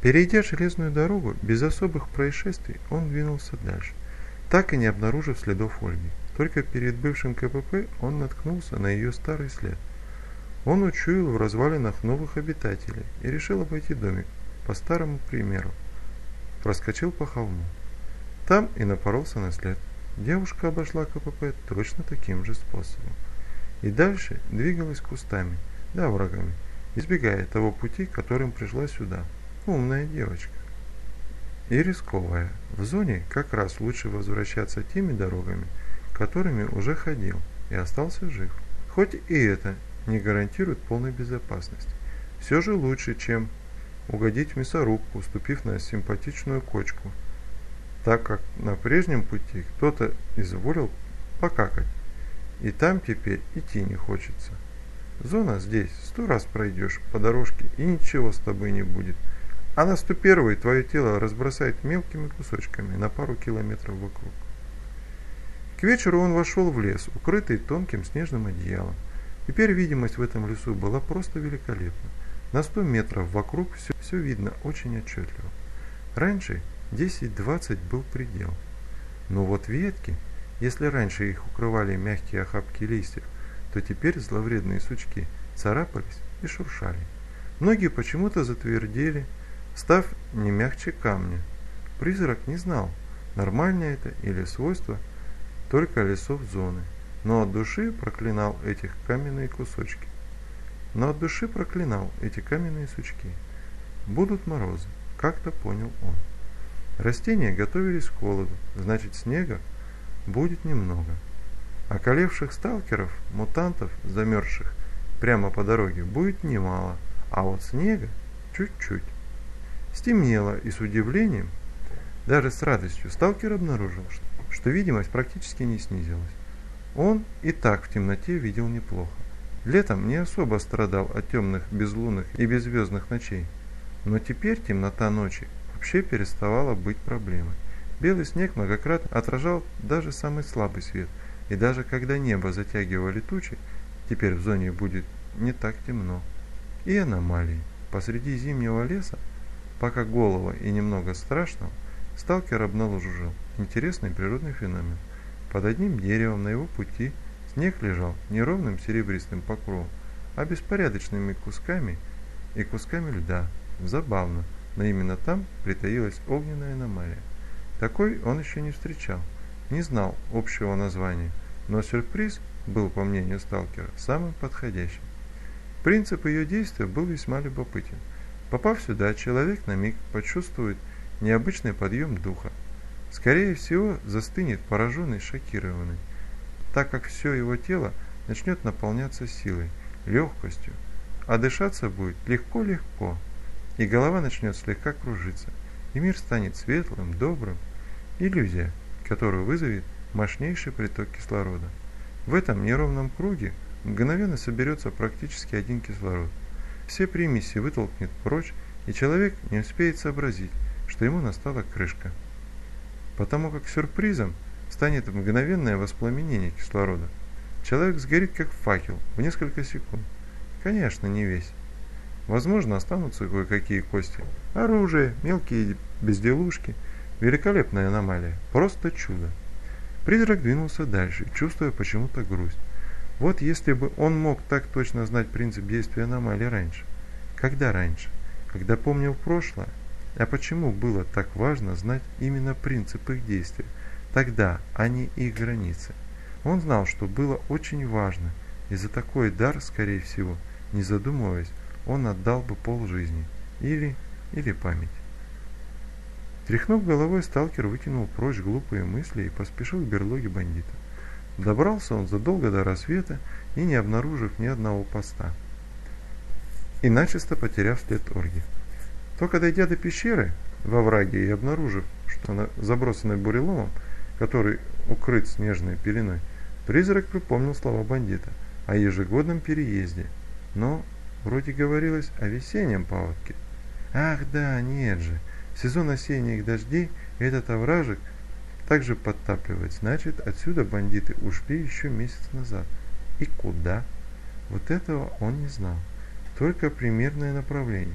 Перейдя железную дорогу, без особых происшествий он двинулся дальше, так и не обнаружив следов Ольги. Только перед бывшим КПП он наткнулся на ее старый след. Он учуял в развалинах новых обитателей и решил обойти домик по старому примеру. Проскочил по холму. Там и напоролся на след. Девушка обошла КПП точно таким же способом. И дальше двигалась кустами, да оврагами, избегая того пути, которым пришла сюда. Умная девочка. И рисковая. В зоне как раз лучше возвращаться теми дорогами, которыми уже ходил и остался жив. Хоть и это не гарантирует полной безопасности. Все же лучше, чем угодить в мясорубку, уступив на симпатичную кочку, так как на прежнем пути кто-то изволил покакать, и там теперь идти не хочется. Зона здесь 100 раз пройдешь по дорожке, и ничего с тобой не будет, а на 101-й твое тело разбросает мелкими кусочками на пару километров вокруг. К вечеру он вошел в лес, укрытый тонким снежным одеялом. Теперь видимость в этом лесу была просто великолепна. На 100 метров вокруг все видно очень отчетливо. Раньше 10-20 был предел. Но вот ветки, если раньше их укрывали мягкие охапки листьев, то теперь зловредные сучки царапались и шуршали. Многие почему-то затвердели, став не мягче камня. Призрак не знал, нормально это или свойство только лесов зоны, но от души проклинал эти каменные сучки. Будут морозы, как-то понял он. Растения готовились к холоду, значит снега будет немного. Околевших сталкеров, мутантов, замерзших прямо по дороге, будет немало, а вот снега чуть-чуть. Стемнело, и с удивлением, даже с радостью, сталкер обнаружил, что видимость практически не снизилась. Он и так в темноте видел неплохо. Летом не особо страдал от темных, безлунных и беззвездных ночей, но теперь темнота ночи вообще переставала быть проблемой. Белый снег многократно отражал даже самый слабый свет, и даже когда небо затягивали тучи, теперь в зоне будет не так темно. И аномалии. Посреди зимнего леса, пока голого и немного страшного, сталкер обнаружил интересный природный феномен. Под одним деревом на его пути снег лежал неровным серебристым покровом, а беспорядочными кусками и кусками льда. Забавно, но именно там притаилась огненная аномалия. Такой он еще не встречал, не знал общего названия, но сюрприз был, по мнению сталкера, самым подходящим. Принцип ее действия был весьма любопытен. Попав сюда, человек на миг почувствует необычный подъем духа. Скорее всего, застынет пораженный, шокированный, так как все его тело начнет наполняться силой, легкостью, а дышаться будет легко-легко, и голова начнет слегка кружиться, и мир станет светлым, добрым. Иллюзия, которую вызовет мощнейший приток кислорода. В этом неровном круге мгновенно соберется практически один кислород. Все примеси вытолкнет прочь, и человек не успеет сообразить, что ему настала крышка. Потому как сюрпризом станет мгновенное воспламенение кислорода. Человек сгорит как факел в несколько секунд. Конечно, не весь. Возможно, останутся кое-какие кости. Оружие, мелкие безделушки. Великолепная аномалия. Просто чудо. Призрак двинулся дальше, чувствуя почему-то грусть. Вот если бы он мог так точно знать принцип действия аномалии раньше. Когда раньше? Когда помнил прошлое? А почему было так важно знать именно принцип их действия? Тогда, а не их границы. Он знал, что было очень важно, и за такой дар, скорее всего, не задумываясь, он отдал бы полжизни. Или память. Тряхнув головой, сталкер выкинул прочь глупые мысли и поспешил к берлоге бандита. Добрался он задолго до рассвета и не обнаружив ни одного поста, и начисто потеряв след Ольги. Только дойдя до пещеры во враге и обнаружив, что она забросанной буреломом, который укрыт снежной пеленой, призрак припомнил слова бандита о ежегодном переезде, но вроде говорилось о весеннем паводке. Ах да, нет же, в сезон осенних дождей этот овражек также подтапливает, значит, отсюда бандиты ушли еще месяц назад. И куда? Вот этого он не знал, только примерное направление.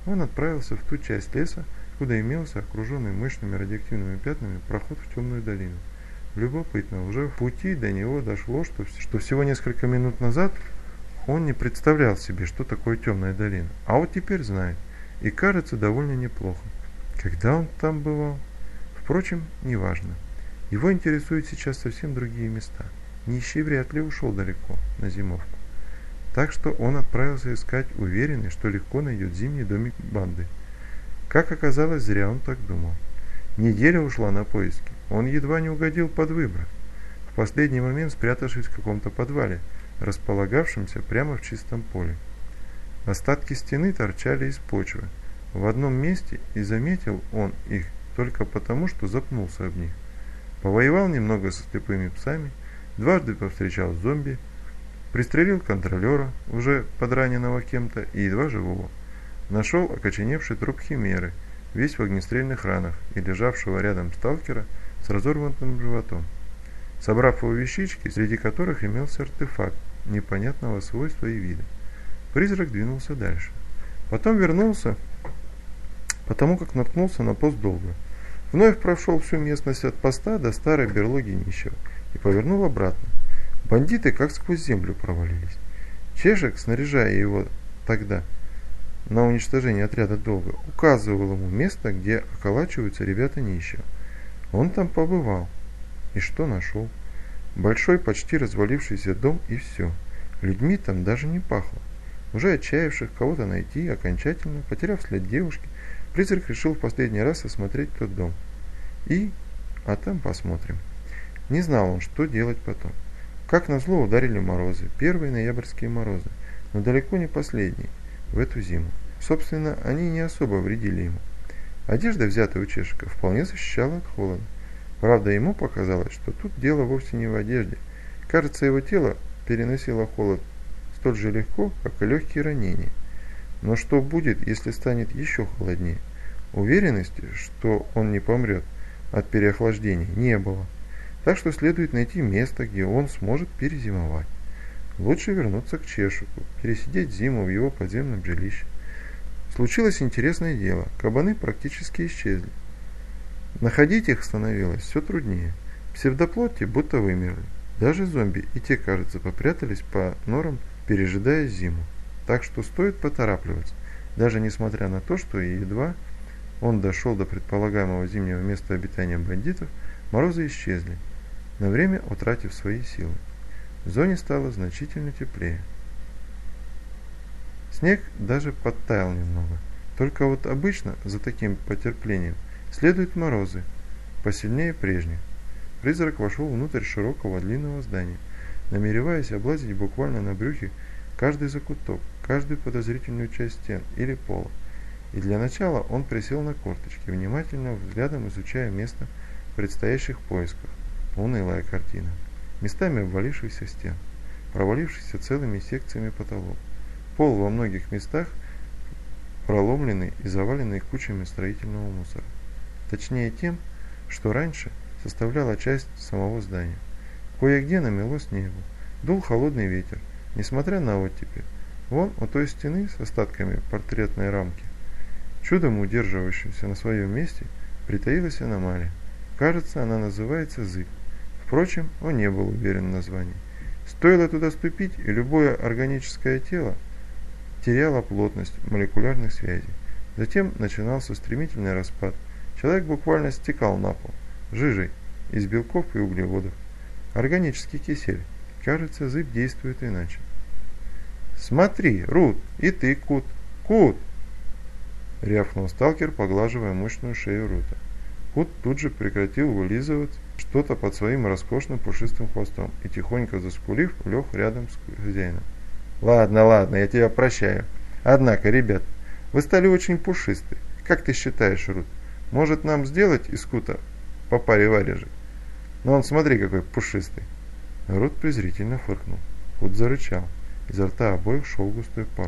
Он отправился в ту часть леса, куда имелся окруженный мощными радиоактивными пятнами проход в темную долину. Любопытно, уже в пути до него дошло, что всего несколько минут назад он не представлял себе, что такое темная долина, а вот теперь знает, и кажется довольно неплохо. Когда он там бывал? Впрочем, неважно. Его интересуют сейчас совсем другие места. Нищий вряд ли ушел далеко, на зимовку. Так что он отправился искать, уверенный, что легко найдет зимний домик банды. Как оказалось, зря он так думал. Неделя ушла на поиски. Он едва не угодил под выброс, в последний момент спрятавшись в каком-то подвале, располагавшемся прямо в чистом поле. Остатки стены торчали из почвы в одном месте, и заметил он их только потому, что запнулся об них. Повоевал немного со слепыми псами, дважды повстречал зомби, пристрелил контролера, уже подраненного кем-то и едва живого. Нашел окоченевший труп химеры, весь в огнестрельных ранах, и лежавшего рядом сталкера с разорванным животом. Собрав его вещички, среди которых имелся артефакт непонятного свойства и вида, призрак двинулся дальше. Потом вернулся, потому как наткнулся на пост долга. Вновь прошел всю местность от поста до старой берлоги нищего и повернул обратно. Бандиты как сквозь землю провалились. Чешек, снаряжая его тогда на уничтожение отряда долга, указывал ему место, где околачиваются ребята нищего. Он там побывал. И что нашел? Большой, почти развалившийся дом, и все. Людьми там даже не пахло. Уже отчаявших кого-то найти, окончательно потеряв след девушки, призрак решил в последний раз осмотреть тот дом. А там посмотрим. Не знал он, что делать потом. Как назло ударили морозы, первые ноябрьские морозы, но далеко не последние в эту зиму. Собственно, они не особо вредили ему. Одежда, взятая у Чешика, вполне защищала от холода. Правда, ему показалось, что тут дело вовсе не в одежде. Кажется, его тело переносило холод столь же легко, как и легкие ранения. Но что будет, если станет еще холоднее? Уверенности, что он не помрет от переохлаждения, не было. Так что следует найти место, где он сможет перезимовать. Лучше вернуться к Чешику, пересидеть зиму в его подземном жилище. Случилось интересное дело. Кабаны практически исчезли. Находить их становилось все труднее. Псевдоплоти будто вымерли. Даже зомби и те, кажется, попрятались по норам, пережидая зиму. Так что стоит поторапливаться, даже несмотря на то, что едва он дошел до предполагаемого зимнего места обитания бандитов, морозы исчезли, на время утратив свои силы. В зоне стало значительно теплее. Снег даже подтаял немного. Только вот обычно за таким потерплением следуют морозы, посильнее прежних. Призрак вошел внутрь широкого длинного здания, намереваясь облазить буквально на брюхе каждый закуток, каждую подозрительную часть стен или пола. И для начала он присел на корточки, внимательно взглядом изучая место предстоящих поисков. Унылая картина. Местами обвалившихся стен, провалившихся целыми секциями потолок. Пол во многих местах проломленный и заваленный кучами строительного мусора. Точнее тем, что раньше составляла часть самого здания. Кое-где намело снегу, дул холодный ветер, несмотря на оттепель. Вон у той стены с остатками портретной рамки, чудом удерживающейся на своем месте, притаилась аномалия. Кажется, она называется зыбь. Впрочем, он не был уверен в названии. Стоило туда ступить, и любое органическое тело теряло плотность молекулярных связей. Затем начинался стремительный распад. Человек буквально стекал на пол, жижей из белков и углеводов. Органический кисель. Кажется, зыбь действует иначе. «Смотри, Рут, и ты, Кут! Кут!» — рявкнул сталкер, поглаживая мощную шею Рута. Кут тут же прекратил вылизывать что-то под своим роскошным пушистым хвостом и, тихонько заскулив, лег рядом с хозяином. «Ладно, я тебя прощаю. Однако, ребят, вы стали очень пушисты. Как ты считаешь, Рут, может нам сделать из Кута по паре варежек? Ну он смотри, какой пушистый!» Рут презрительно фыркнул. Кут зарычал. Изо рта обоих шел густой пар.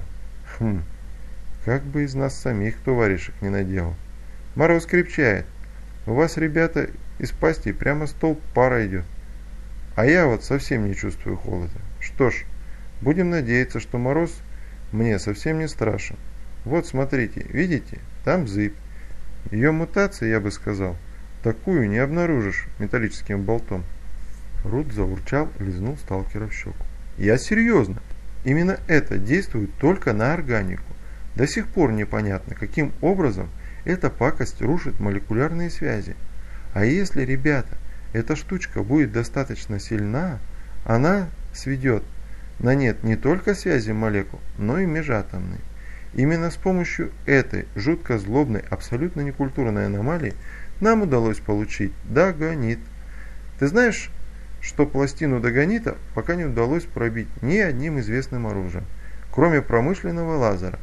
Как бы из нас самих кто варежек не наделал. Мороз крепчает. У вас, ребята, из пасти прямо столб пара идет. А я вот совсем не чувствую холода. Что ж, будем надеяться, что мороз мне совсем не страшен. Вот смотрите, видите, там зыбь. Ее мутация, я бы сказал, такую не обнаружишь металлическим болтом. Рут заурчал и лизнул сталкера в щеку. Я серьезно. Именно это действует только на органику. До сих пор непонятно, каким образом эта пакость рушит молекулярные связи. А если, ребята, эта штучка будет достаточно сильна, она сведет на нет не только связи молекул, но и межатомные. Именно с помощью этой жутко злобной, абсолютно некультурной аномалии нам удалось получить дагонит. Ты знаешь, что пластину дагонита пока не удалось пробить ни одним известным оружием, кроме промышленного лазера.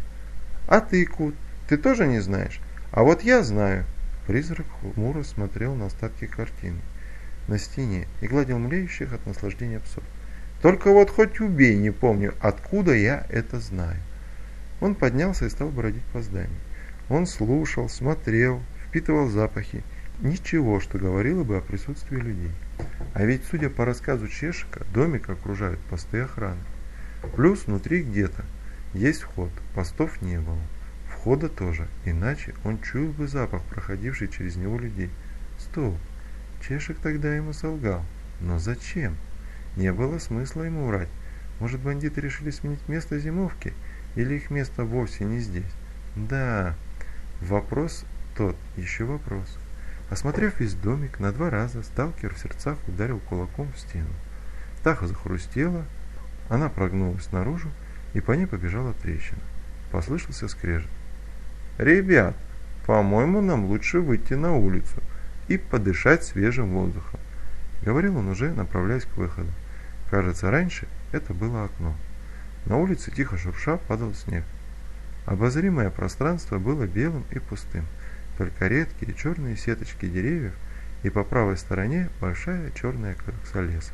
А ты, Кут, ты тоже не знаешь? А вот я знаю. Призрак хмуро смотрел на остатки картины на стене и гладил млеющих от наслаждения псов. Только вот хоть убей, не помню, откуда я это знаю. Он поднялся и стал бродить по зданию. Он слушал, смотрел, впитывал запахи. Ничего, что говорило бы о присутствии людей. А ведь, судя по рассказу Чешика, домик окружают посты охраны. Плюс внутри где-то есть вход, постов не было. Входа тоже, иначе он чуял бы запах, проходивший через него людей. Стоп, Чешик тогда ему солгал. Но зачем? Не было смысла ему врать. Может, бандиты решили сменить место зимовки? Или их место вовсе не здесь? Да, вопрос тот, еще вопрос. Осмотрев весь домик, на 2 раза сталкер в сердцах ударил кулаком в стену. Таха захрустела, она прогнулась наружу, и по ней побежала трещина. Послышался скрежет. «Ребят, по-моему, нам лучше выйти на улицу и подышать свежим воздухом», — говорил он уже, направляясь к выходу. Кажется, раньше это было окно. На улице тихо шурша падал снег. Обозримое пространство было белым и пустым, только редкие черные сеточки деревьев и по правой стороне большая черная клякса леса.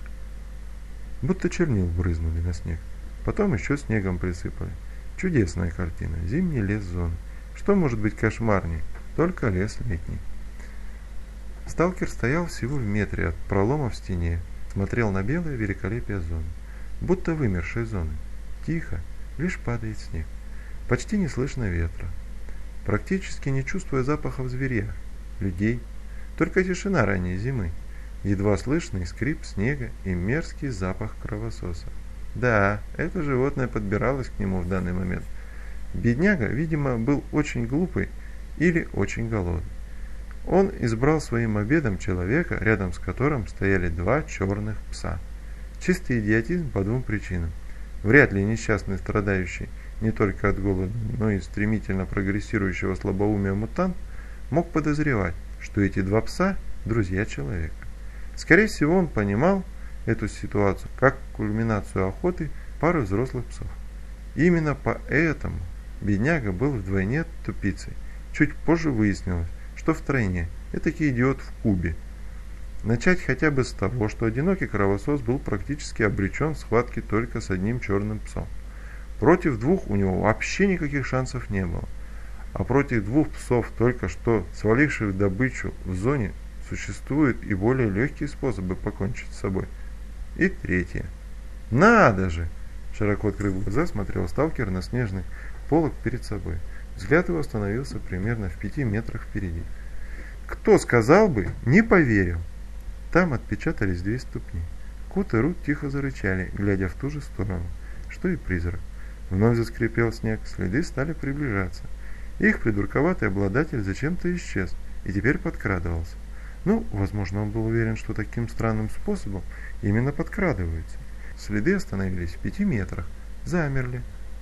Будто чернил брызнули на снег, потом еще снегом присыпали. Чудесная картина, зимний лес зоны. Что может быть кошмарней? Только лес летний. Сталкер стоял всего в метре от пролома в стене, смотрел на белое великолепие зоны, будто вымершей зоны. Тихо, лишь падает снег. Почти не слышно ветра. Практически не чувствуя запахов зверя, людей, только тишина ранней зимы, едва слышный скрип снега и мерзкий запах кровососа. Да, это животное подбиралось к нему в данный момент. Бедняга, видимо, был очень глупый или очень голодный. Он избрал своим обедом человека, рядом с которым стояли 2 черных пса. Чистый идиотизм по 2 причинам. Вряд ли несчастный, страдающий не только от голода, но и стремительно прогрессирующего слабоумия мутант мог подозревать, что эти 2 пса – друзья человека. Скорее всего, он понимал эту ситуацию как кульминацию охоты пары взрослых псов. Именно поэтому бедняга был вдвойне тупицей. Чуть позже выяснилось, что втройне. Этакий идиот в кубе. Начать хотя бы с того, что одинокий кровосос был практически обречен в схватке только с одним черным псом. Против 2 у него вообще никаких шансов не было. А против 2 псов, только что сваливших добычу в зоне, существуют и более легкие способы покончить с собой. И третье. Надо же! Широко открыв глаза, смотрел сталкер на снежный полог перед собой. Взгляд его остановился примерно в 5 метрах впереди. Кто сказал бы, не поверил. Там отпечатались 2 ступни. Кот и Рут тихо зарычали, глядя в ту же сторону, что и призрак. Вновь заскрипел снег, следы стали приближаться. Их придурковатый обладатель зачем-то исчез и теперь подкрадывался. Ну, возможно, он был уверен, что таким странным способом именно подкрадывается. Следы остановились в 5 метрах, замерли.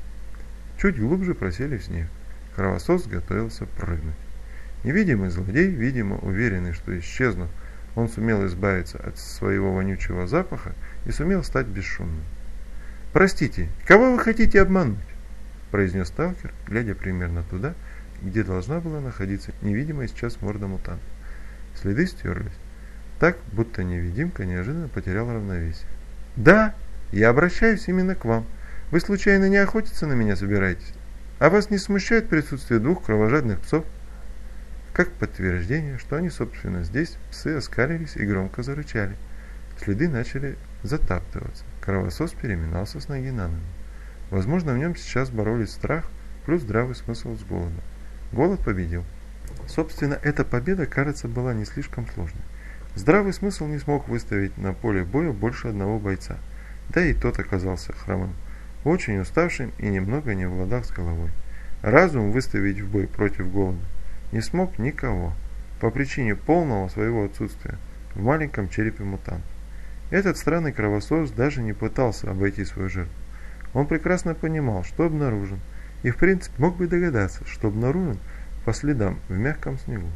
Чуть глубже просели в снег. Кровосос готовился прыгнуть. Невидимый злодей, видимо, уверенный, что исчезнув, он сумел избавиться от своего вонючего запаха и сумел стать бесшумным. «Простите, кого вы хотите обмануть?» – произнес сталкер, глядя примерно туда, где должна была находиться невидимая сейчас морда мутанта. Следы стерлись, так, будто невидимка неожиданно потеряла равновесие. «Да, я обращаюсь именно к вам. Вы случайно не охотиться на меня собираетесь? А вас не смущает присутствие 2 кровожадных псов?» Как подтверждение, что они, собственно, здесь, псы оскалились и громко зарычали. Следы начали затаптываться. Кровосос переминался с ноги на ногу. Возможно, в нем сейчас боролись страх плюс здравый смысл с голода. Голод победил. Собственно, эта победа, кажется, была не слишком сложной. Здравый смысл не смог выставить на поле боя больше одного бойца. Да и тот оказался хромым, очень уставшим и немного не в ладах с головой. Разум выставить в бой против голода не смог никого, по причине полного своего отсутствия в маленьком черепе мутанта. Этот странный кровосос даже не пытался обойти свою жертву. Он прекрасно понимал, что обнаружен, и в принципе мог бы догадаться, что обнаружен по следам в мягком снегу.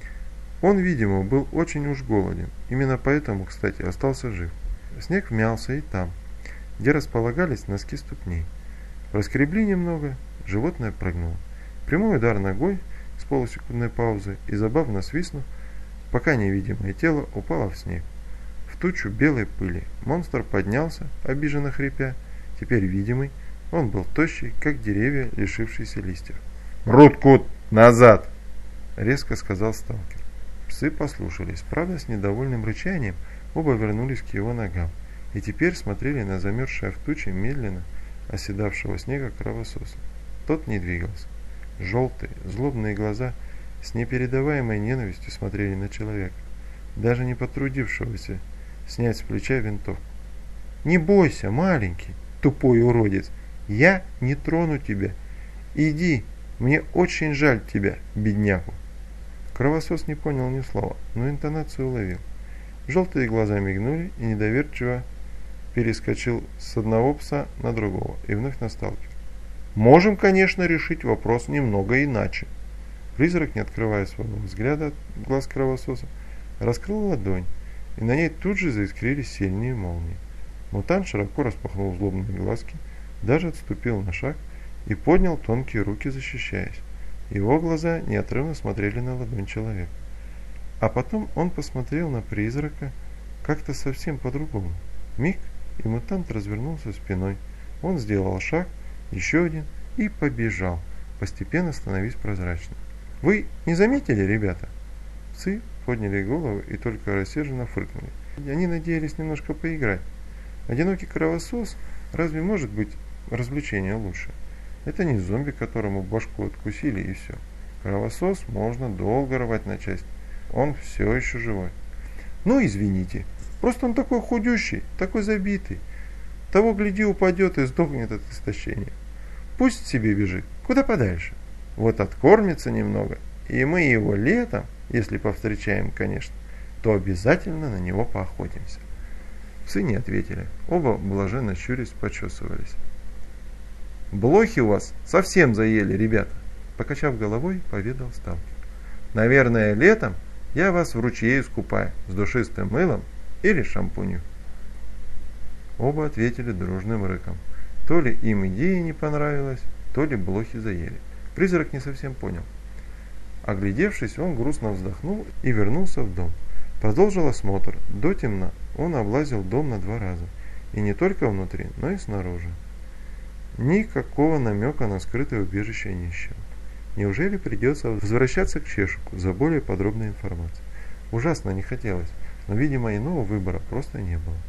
Он, видимо, был очень уж голоден, именно поэтому, кстати, остался жив. Снег вмялся и там, где располагались носки ступней. Раскребли немного, животное прыгнуло. Прямой удар ногой с полусекундной паузой и, забавно свистнув, пока невидимое тело упало в снег. В тучу белой пыли монстр поднялся, обиженно хрипя. Теперь видимый, он был тощий, как деревья, лишившиеся листьев. «Рут-кут! Назад!» — резко сказал сталкер. Псы послушались, правда, с недовольным рычанием оба вернулись к его ногам и теперь смотрели на замерзшее в туче медленно оседавшего снега кровососа. Тот не двигался. Желтые, злобные глаза с непередаваемой ненавистью смотрели на человека, даже не потрудившегося снять с плеча винтовку. «Не бойся, маленький, тупой уродец, я не трону тебя. Иди, мне очень жаль тебя, бедняку». Кровосос не понял ни слова, но интонацию уловил. Желтые глаза мигнули и недоверчиво перескочил с одного пса на другого и вновь на сталкера. «Можем, конечно, решить вопрос немного иначе». Призрак, не открывая своего взгляда от глаз кровососа, раскрыл ладонь, и на ней тут же заискрились сильные молнии. Мутант широко распахнул злобные глазки, даже отступил на шаг и поднял тонкие руки, защищаясь. Его глаза неотрывно смотрели на ладонь человека. А потом он посмотрел на призрака как-то совсем по-другому. Миг, и мутант развернулся спиной. Он сделал шаг, еще один, и побежал, постепенно становясь прозрачным. «Вы не заметили, ребята?» Псы подняли голову и только рассерженно фыркнули. Они надеялись немножко поиграть. Одинокий кровосос разве может быть развлечение лучше? Это не зомби, которому башку откусили и все. Кровосос можно долго рвать на части. Он все еще живой. «Ну, извините, просто он такой худющий, такой забитый. Того, гляди, упадет и сдохнет от истощения. Пусть себе бежит, куда подальше. Вот откормится немного, и мы его летом, если повстречаем, конечно, то обязательно на него поохотимся». Псы не ответили. Оба, блаженно щурясь, почесывались. «Блохи у вас совсем заели, ребята!» Покачав головой, поведал сталкер. «Наверное, летом я вас в ручье искупаю с душистым мылом или шампунью». Оба ответили дружным рыком. То ли им идея не понравилась, то ли блохи заели. Призрак не совсем понял. Оглядевшись, он грустно вздохнул и вернулся в дом. Продолжил осмотр. До темна он облазил дом на 2 раза. И не только внутри, но и снаружи. Никакого намека на скрытое убежище нищего. Неужели придется возвращаться к Чешуку за более подробной информацией? Ужасно не хотелось, но, видимо, иного выбора просто не было.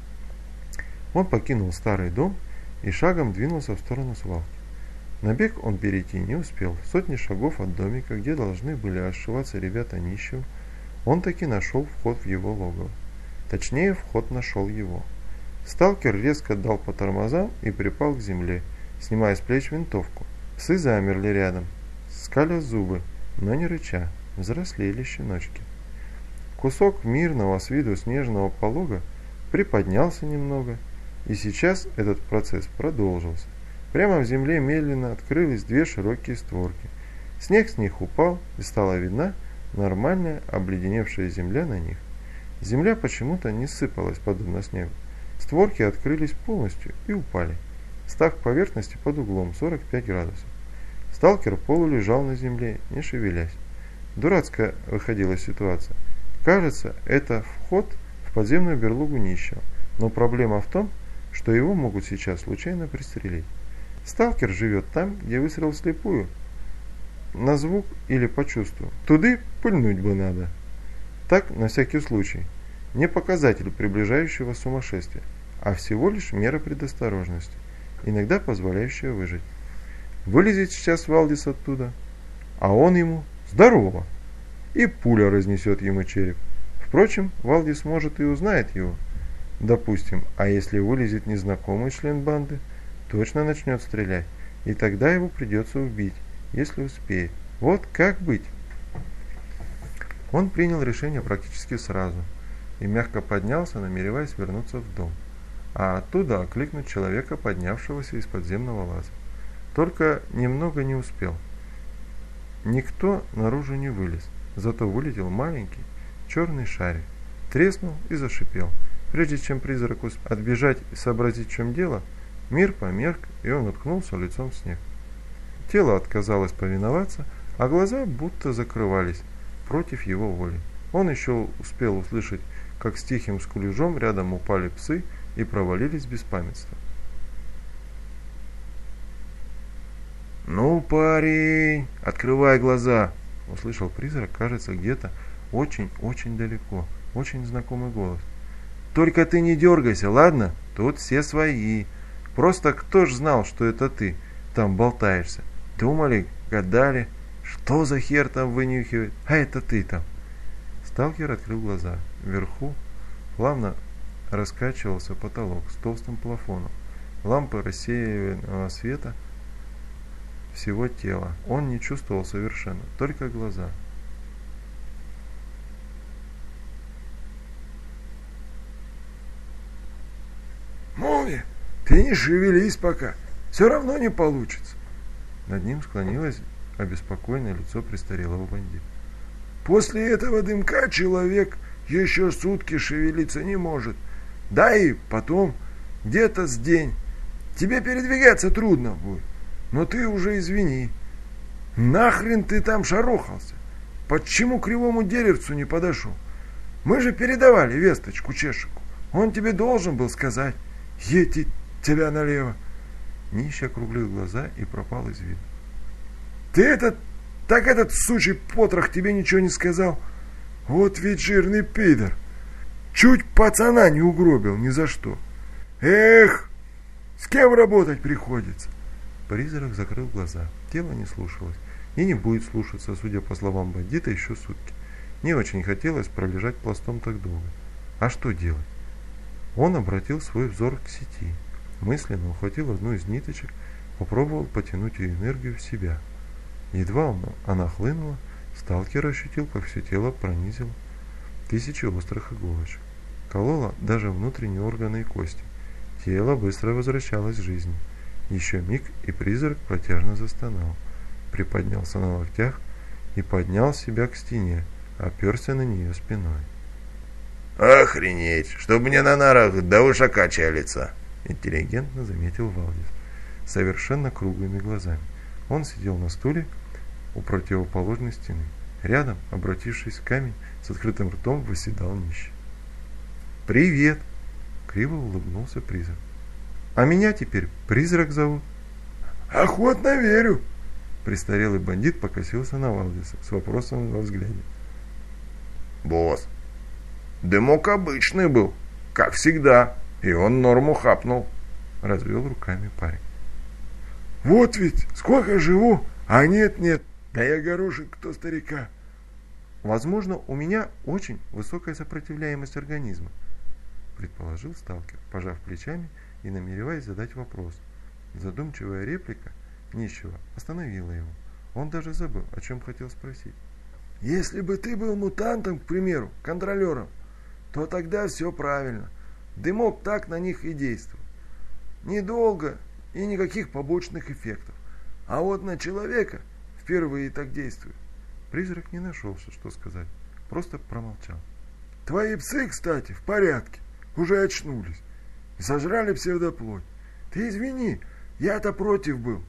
Он покинул старый дом и шагом двинулся в сторону свалки. На бег он перейти не успел. В 100 шагов от домика, где должны были ошиваться ребята нищего, он таки нашел вход в его логово. Точнее, вход нашел его. Сталкер резко дал по тормозам и припал к земле, снимая с плеч винтовку. Псы замерли рядом, скаля зубы, но не рыча, взрослели щеночки. Кусок мирного с виду снежного полога приподнялся немного, и сейчас этот процесс продолжился. Прямо в земле медленно открылись 2 широкие створки. Снег с них упал, и стала видна нормальная обледеневшая земля на них. Земля почему-то не сыпалась подобно снегу. Створки открылись полностью и упали, став к поверхности под углом 45 градусов. Сталкер полулежал на земле, не шевелясь. Дурацкая выходила ситуация. Кажется, это вход в подземную берлогу нищего, но проблема в том, что его могут сейчас случайно пристрелить. Сталкер живет там, где выстрел вслепую, на звук или по чувству. Туды пыльнуть бы надо. Так, на всякий случай. Не показатель приближающего сумасшествия, а всего лишь мера предосторожности, иногда позволяющая выжить. Вылезет сейчас Валдис оттуда, а он ему «здорово!» и пуля разнесет ему череп. Впрочем, Валдис может и узнает его, допустим, а если вылезет незнакомый член банды, точно начнет стрелять, и тогда его придется убить, если успеет. Вот как быть? Он принял решение практически сразу и мягко поднялся, намереваясь вернуться в дом, а оттуда окликнуть человека, поднявшегося из подземного лаза. Только немного не успел. Никто наружу не вылез, зато вылетел маленький черный шарик, треснул и зашипел. Прежде чем призрак успел отбежать и сообразить, в чем дело, мир померк, и он уткнулся лицом в снег. Тело отказалось повиноваться, а глаза будто закрывались против его воли. Он еще успел услышать, как с тихим скулежом рядом упали псы и провалились в беспамятство. «Ну, парень, открывай глаза!» — услышал призрак, кажется, где-то очень-очень далеко, очень знакомый голос. «Только ты не дергайся, ладно? Тут все свои. Просто кто ж знал, что это ты там болтаешься? Думали, гадали, что за хер там вынюхивает, а это ты там». Сталкер открыл глаза. Вверху плавно раскачивался потолок с толстым плафоном. Лампы рассеянного света всего тела. Он не чувствовал совершенно, только глаза. «Молви, ты не шевелись пока, все равно не получится». Над ним склонилось обеспокоенное лицо престарелого бандита. «После этого дымка человек еще сутки шевелиться не может. Да и потом, где-то с день. Тебе передвигаться трудно будет. Но ты уже извини. Нахрен ты там шарохался? Почему к кривому деревцу не подошел? Мы же передавали весточку Чешику. Он тебе должен был сказать. Едь тебя налево». Нищий округлил глаза и пропал из виду. Этот сучий потрох тебе ничего не сказал? Вот ведь жирный пидор. Чуть пацана не угробил ни за что. Эх, с кем работать приходится?» Призрак закрыл глаза. Тело не слушалось. И не будет слушаться, судя по словам бандита, еще сутки. Не очень хотелось пролежать пластом так долго. А что делать? Он обратил свой взор к сети. Мысленно ухватил одну из ниточек, попробовал потянуть ее энергию в себя. Едва она хлынула, сталкер ощутил, как все тело пронизило тысячи острых иголочек. Колола даже внутренние органы и кости. Тело быстро возвращалось к жизни. Еще миг, и призрак протяжно застонал, приподнялся на локтях и поднял себя к стене, оперся на нее спиной. «Охренеть, чтоб мне на нарах до вышака чалиться!» — интеллигентно заметил Валдис, совершенно круглыми глазами. Он сидел на стуле у противоположной стены. Рядом, обратившись в камень, с открытым ртом восседал нищий. «Привет!» — криво улыбнулся призрак. «А меня теперь призрак зовут?» «Охотно верю!» Престарелый бандит покосился на Валдиса с вопросом во взгляде. «Босс, дымок обычный был, как всегда, и он норму хапнул», — развел руками парень. «Вот ведь сколько живу, а нет, да я горошек кто старика». «Возможно, у меня очень высокая сопротивляемость организма», — предположил сталкер, пожав плечами и намереваясь задать вопрос. Задумчивая реплика нищего остановила его. Он даже забыл, о чем хотел спросить. «Если бы ты был мутантом, к примеру, контролером, то тогда все правильно. Дымок так на них и действует. Недолго и никаких побочных эффектов. А вот на человека впервые так действует». Призрак не нашелся, что сказать, просто промолчал. «Твои псы, кстати, в порядке, уже очнулись и сожрали псевдоплоть. Ты извини, я-то против был.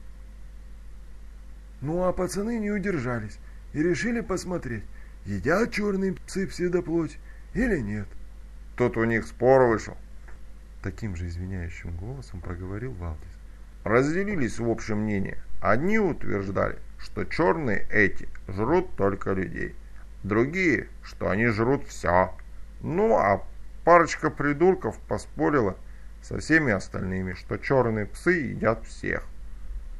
Ну а пацаны не удержались и решили посмотреть, едят черные псы псевдоплоть или нет». «Тут у них спор вышел», — таким же извиняющим голосом проговорил Валдис. «Разделились в общем мнении. Одни утверждали, что черные эти жрут только людей. Другие, что они жрут все. Ну, а парочка придурков поспорила со всеми остальными, что черные псы едят всех».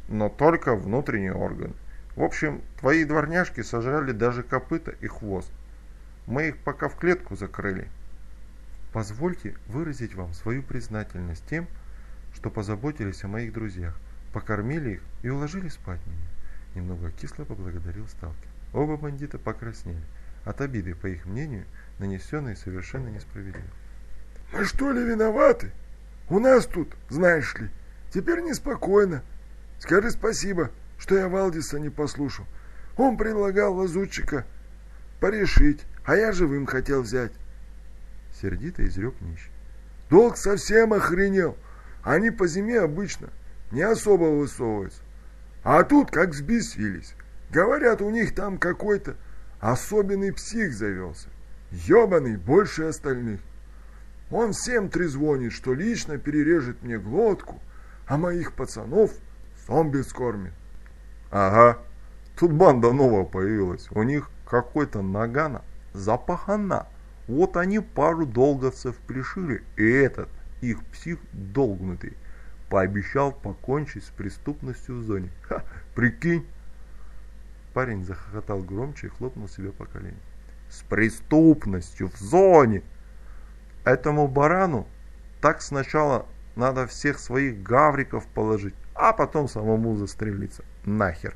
но только внутренние органы. В общем, твои дворняжки сожрали даже копыта и хвост. Мы их пока в клетку закрыли. Позвольте выразить вам свою признательность тем, что позаботились о моих друзьях, покормили их и уложили спать меня. Немного кисло поблагодарил сталкер. Оба бандита покраснели от обиды, по их мнению, нанесенной совершенно несправедливо. Мы что ли виноваты? У нас тут, знаешь ли, теперь неспокойно. Скажи спасибо, что я Валдиса не послушал. Он предлагал лазутчика порешить, а я живым хотел взять. Сердито изрек нищий. Долг совсем охренел. Они по зиме обычно не особо высовываются. А тут как взбесились. Говорят, у них там какой-то особенный псих завелся. Ёбаный больше остальных. Он всем трезвонит, что лично перережет мне глотку, а моих пацанов зомби скормит. Ага, тут банда новая появилась. У них какой-то нагана запахана. Вот они пару долговцев пришили, и этот, их псих долгнутый, пообещал покончить с преступностью в зоне. Ха, прикинь. Парень захохотал громче и хлопнул себя по колену. С преступностью в зоне! Этому барану так сначала надо всех своих гавриков положить, а потом самому застрелиться. Нахер.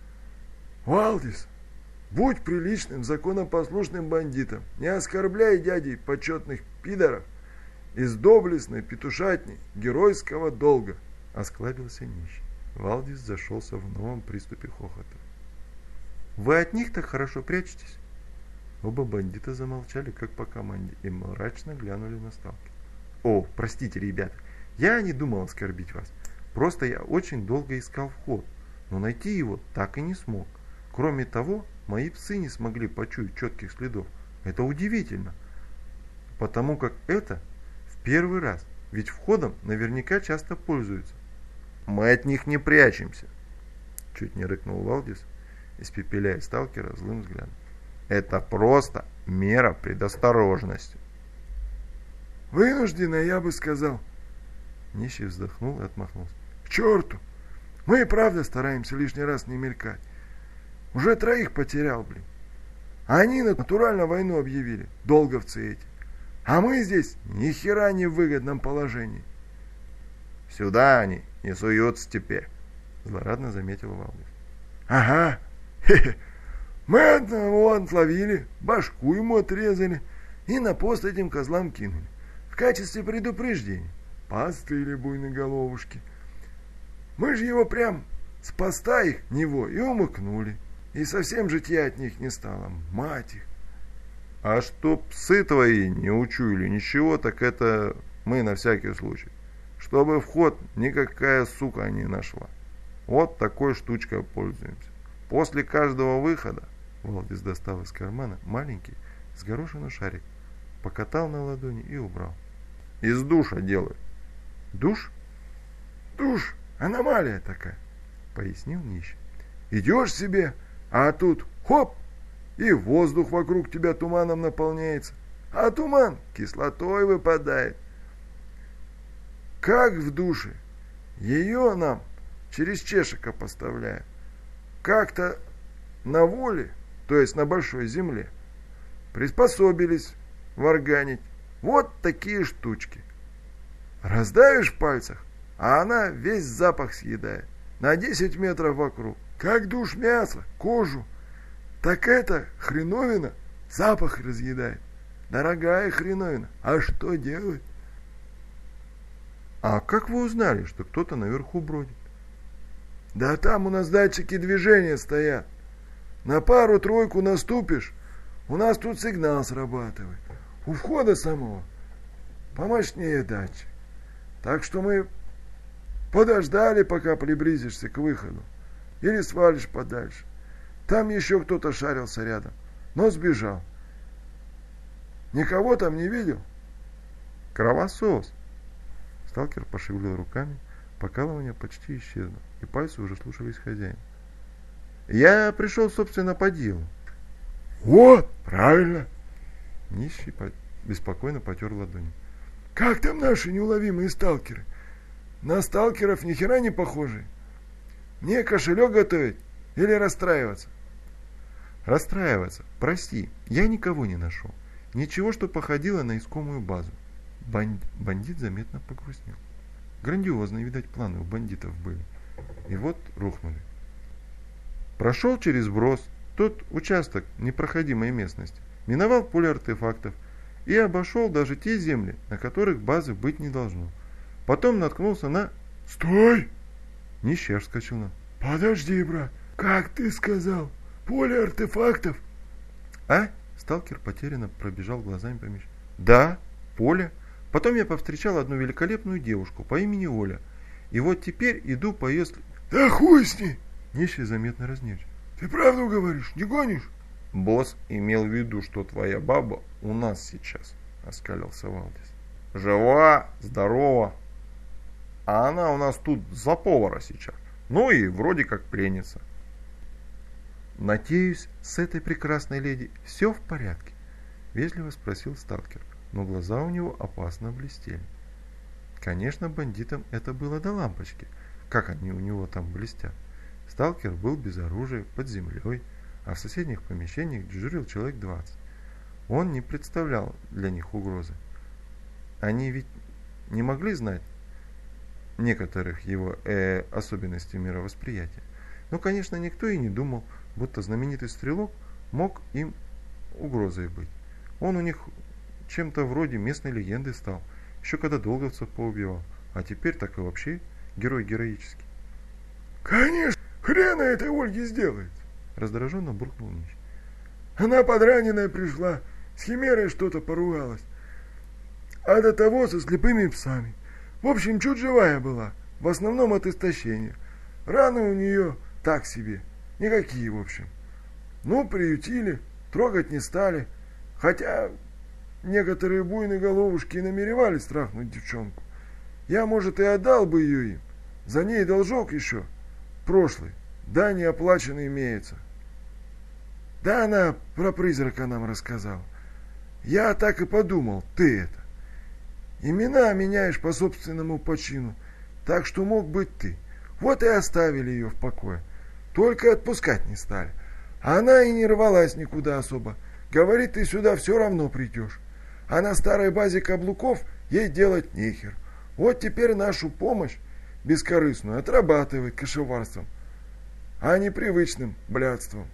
Валдис, будь приличным, законопослушным бандитом. Не оскорбляй дядей почетных пидоров из доблестной петушатни геройского долга. Осклабился нищий. Валдис зашелся в новом приступе хохота. Вы от них так хорошо прячетесь? Оба бандита замолчали, как по команде, и мрачно глянули на сталкера. О, простите, ребята, я не думал оскорбить вас. Просто я очень долго искал вход, но найти его так и не смог. Кроме того, мои псы не смогли почуять четких следов. Это удивительно, потому как это в первый раз, ведь входом наверняка часто пользуются. Мы от них не прячемся, чуть не рыкнул Валдис, испепеляя сталкера злым взглядом. Это просто мера предосторожности. Вынужденно, я бы сказал. Нищий вздохнул и отмахнулся. К черту! Мы и правда стараемся лишний раз не мелькать. Уже 3 потерял, блин. Они натурально войну объявили, долговцы эти. А мы здесь ни хера не в выгодном положении. Сюда они не суются теперь, злорадно заметил Валдис. Ага, хе-хе. Мы одного отловили, башку ему отрезали и на пост этим козлам кинули. В качестве предупреждения. Постыли буйные головушки. Мы же его прям с поста их него и умыкнули. И совсем житья от них не стало. Мать их. А что псы твои не учуяли ничего, так это мы на всякий случай. Чтобы вход никакая сука не нашла. Вот такой штучкой пользуемся. После каждого выхода Валдис достал из кармана маленький с горошину шарик, покатал на ладони и убрал. Из душа делают. Душ? Душ, аномалия такая, пояснил нищий. Идешь себе, а тут хоп, и воздух вокруг тебя туманом наполняется, а туман кислотой выпадает. Как в душе. Ее нам через чешика поставляют. Как-то на воле, то есть на большой земле, приспособились варганить вот такие штучки. Раздавишь в пальцах, а она весь запах съедает. На 10 метров вокруг. Как душ мяса, кожу. Так эта хреновина запах разъедает. Дорогая хреновина. А что делать? А как вы узнали, что кто-то наверху бродит? Да там у нас датчики движения стоят. На пару-тройку наступишь, у нас тут сигнал срабатывает. У входа самого помощнее датчик. Так что мы подождали, пока приблизишься к выходу. Или свалишь подальше. Там еще кто-то шарился рядом, но сбежал. Никого там не видел? Кровосос. Сталкер пошевелил руками, покалывание почти исчезло, и пальцы уже слушались хозяина. Я пришел, собственно, по делу. Вот, правильно. Нищий беспокойно потер ладони. Как там наши неуловимые сталкеры? На сталкеров ни хера не похожи. Мне кошелек готовить или расстраиваться? Расстраиваться. Прости, я никого не нашел. Ничего, что походило на искомую базу. Бандит заметно погрустнел. Грандиозные, видать, планы у бандитов были. И вот рухнули. Прошел через вброс тот участок непроходимой местности, миновал поле артефактов и обошел даже те земли, на которых базы быть не должно. Потом наткнулся на... Стой! Нищий вскочил на... Подожди, брат, как ты сказал? Поле артефактов? А? Сталкер потерянно пробежал глазами по мишке. Да, поле. Потом я повстречал одну великолепную девушку по имени Оля. И вот теперь иду по ее... Да хуй с ней! Нищий заметно разнервничался. Ты правду говоришь, не гонишь? Босс имел в виду, что твоя баба у нас сейчас, оскалился Валдис. Жива, здорова. А она у нас тут за повара сейчас. Ну и вроде как пленница. Надеюсь, с этой прекрасной леди все в порядке? Вежливо спросил сталкер, но глаза у него опасно блестели. Конечно, бандитам это было до лампочки, как они у него там блестят. Сталкер был без оружия, под землей, а в соседних помещениях дежурил человек 20. Он не представлял для них угрозы. Они ведь не могли знать некоторых его особенностей мировосприятия. Но, конечно, никто и не думал, будто знаменитый стрелок мог им угрозой быть. Он у них чем-то вроде местной легенды стал, еще когда долговцев поубивал, а теперь так и вообще герой героический. Конечно, хрена этой Ольге сделает, раздраженно буркнул Нищий. Она подраненная пришла, с химерой что-то поругалась, а до того со слепыми псами. В общем, чуть живая была, в основном от истощения. Раны у нее так себе, никакие, в общем. Ну, приютили, трогать не стали, хотя некоторые буйные головушки и намеревались страхнуть девчонку. Я, может, и отдал бы ее им, за ней должок еще, прошлый, да не оплаченный имеется. Да она про призрака нам рассказала. Я так и подумал, ты это. Имена меняешь по собственному почину, так что мог быть ты. Вот и оставили ее в покое. Только отпускать не стали. А она и не рвалась никуда особо. Говорит, ты сюда все равно придешь. А на старой базе каблуков ей делать нехер. Вот теперь нашу помощь бескорыстную отрабатывает кошеварством, а не привычным блядством.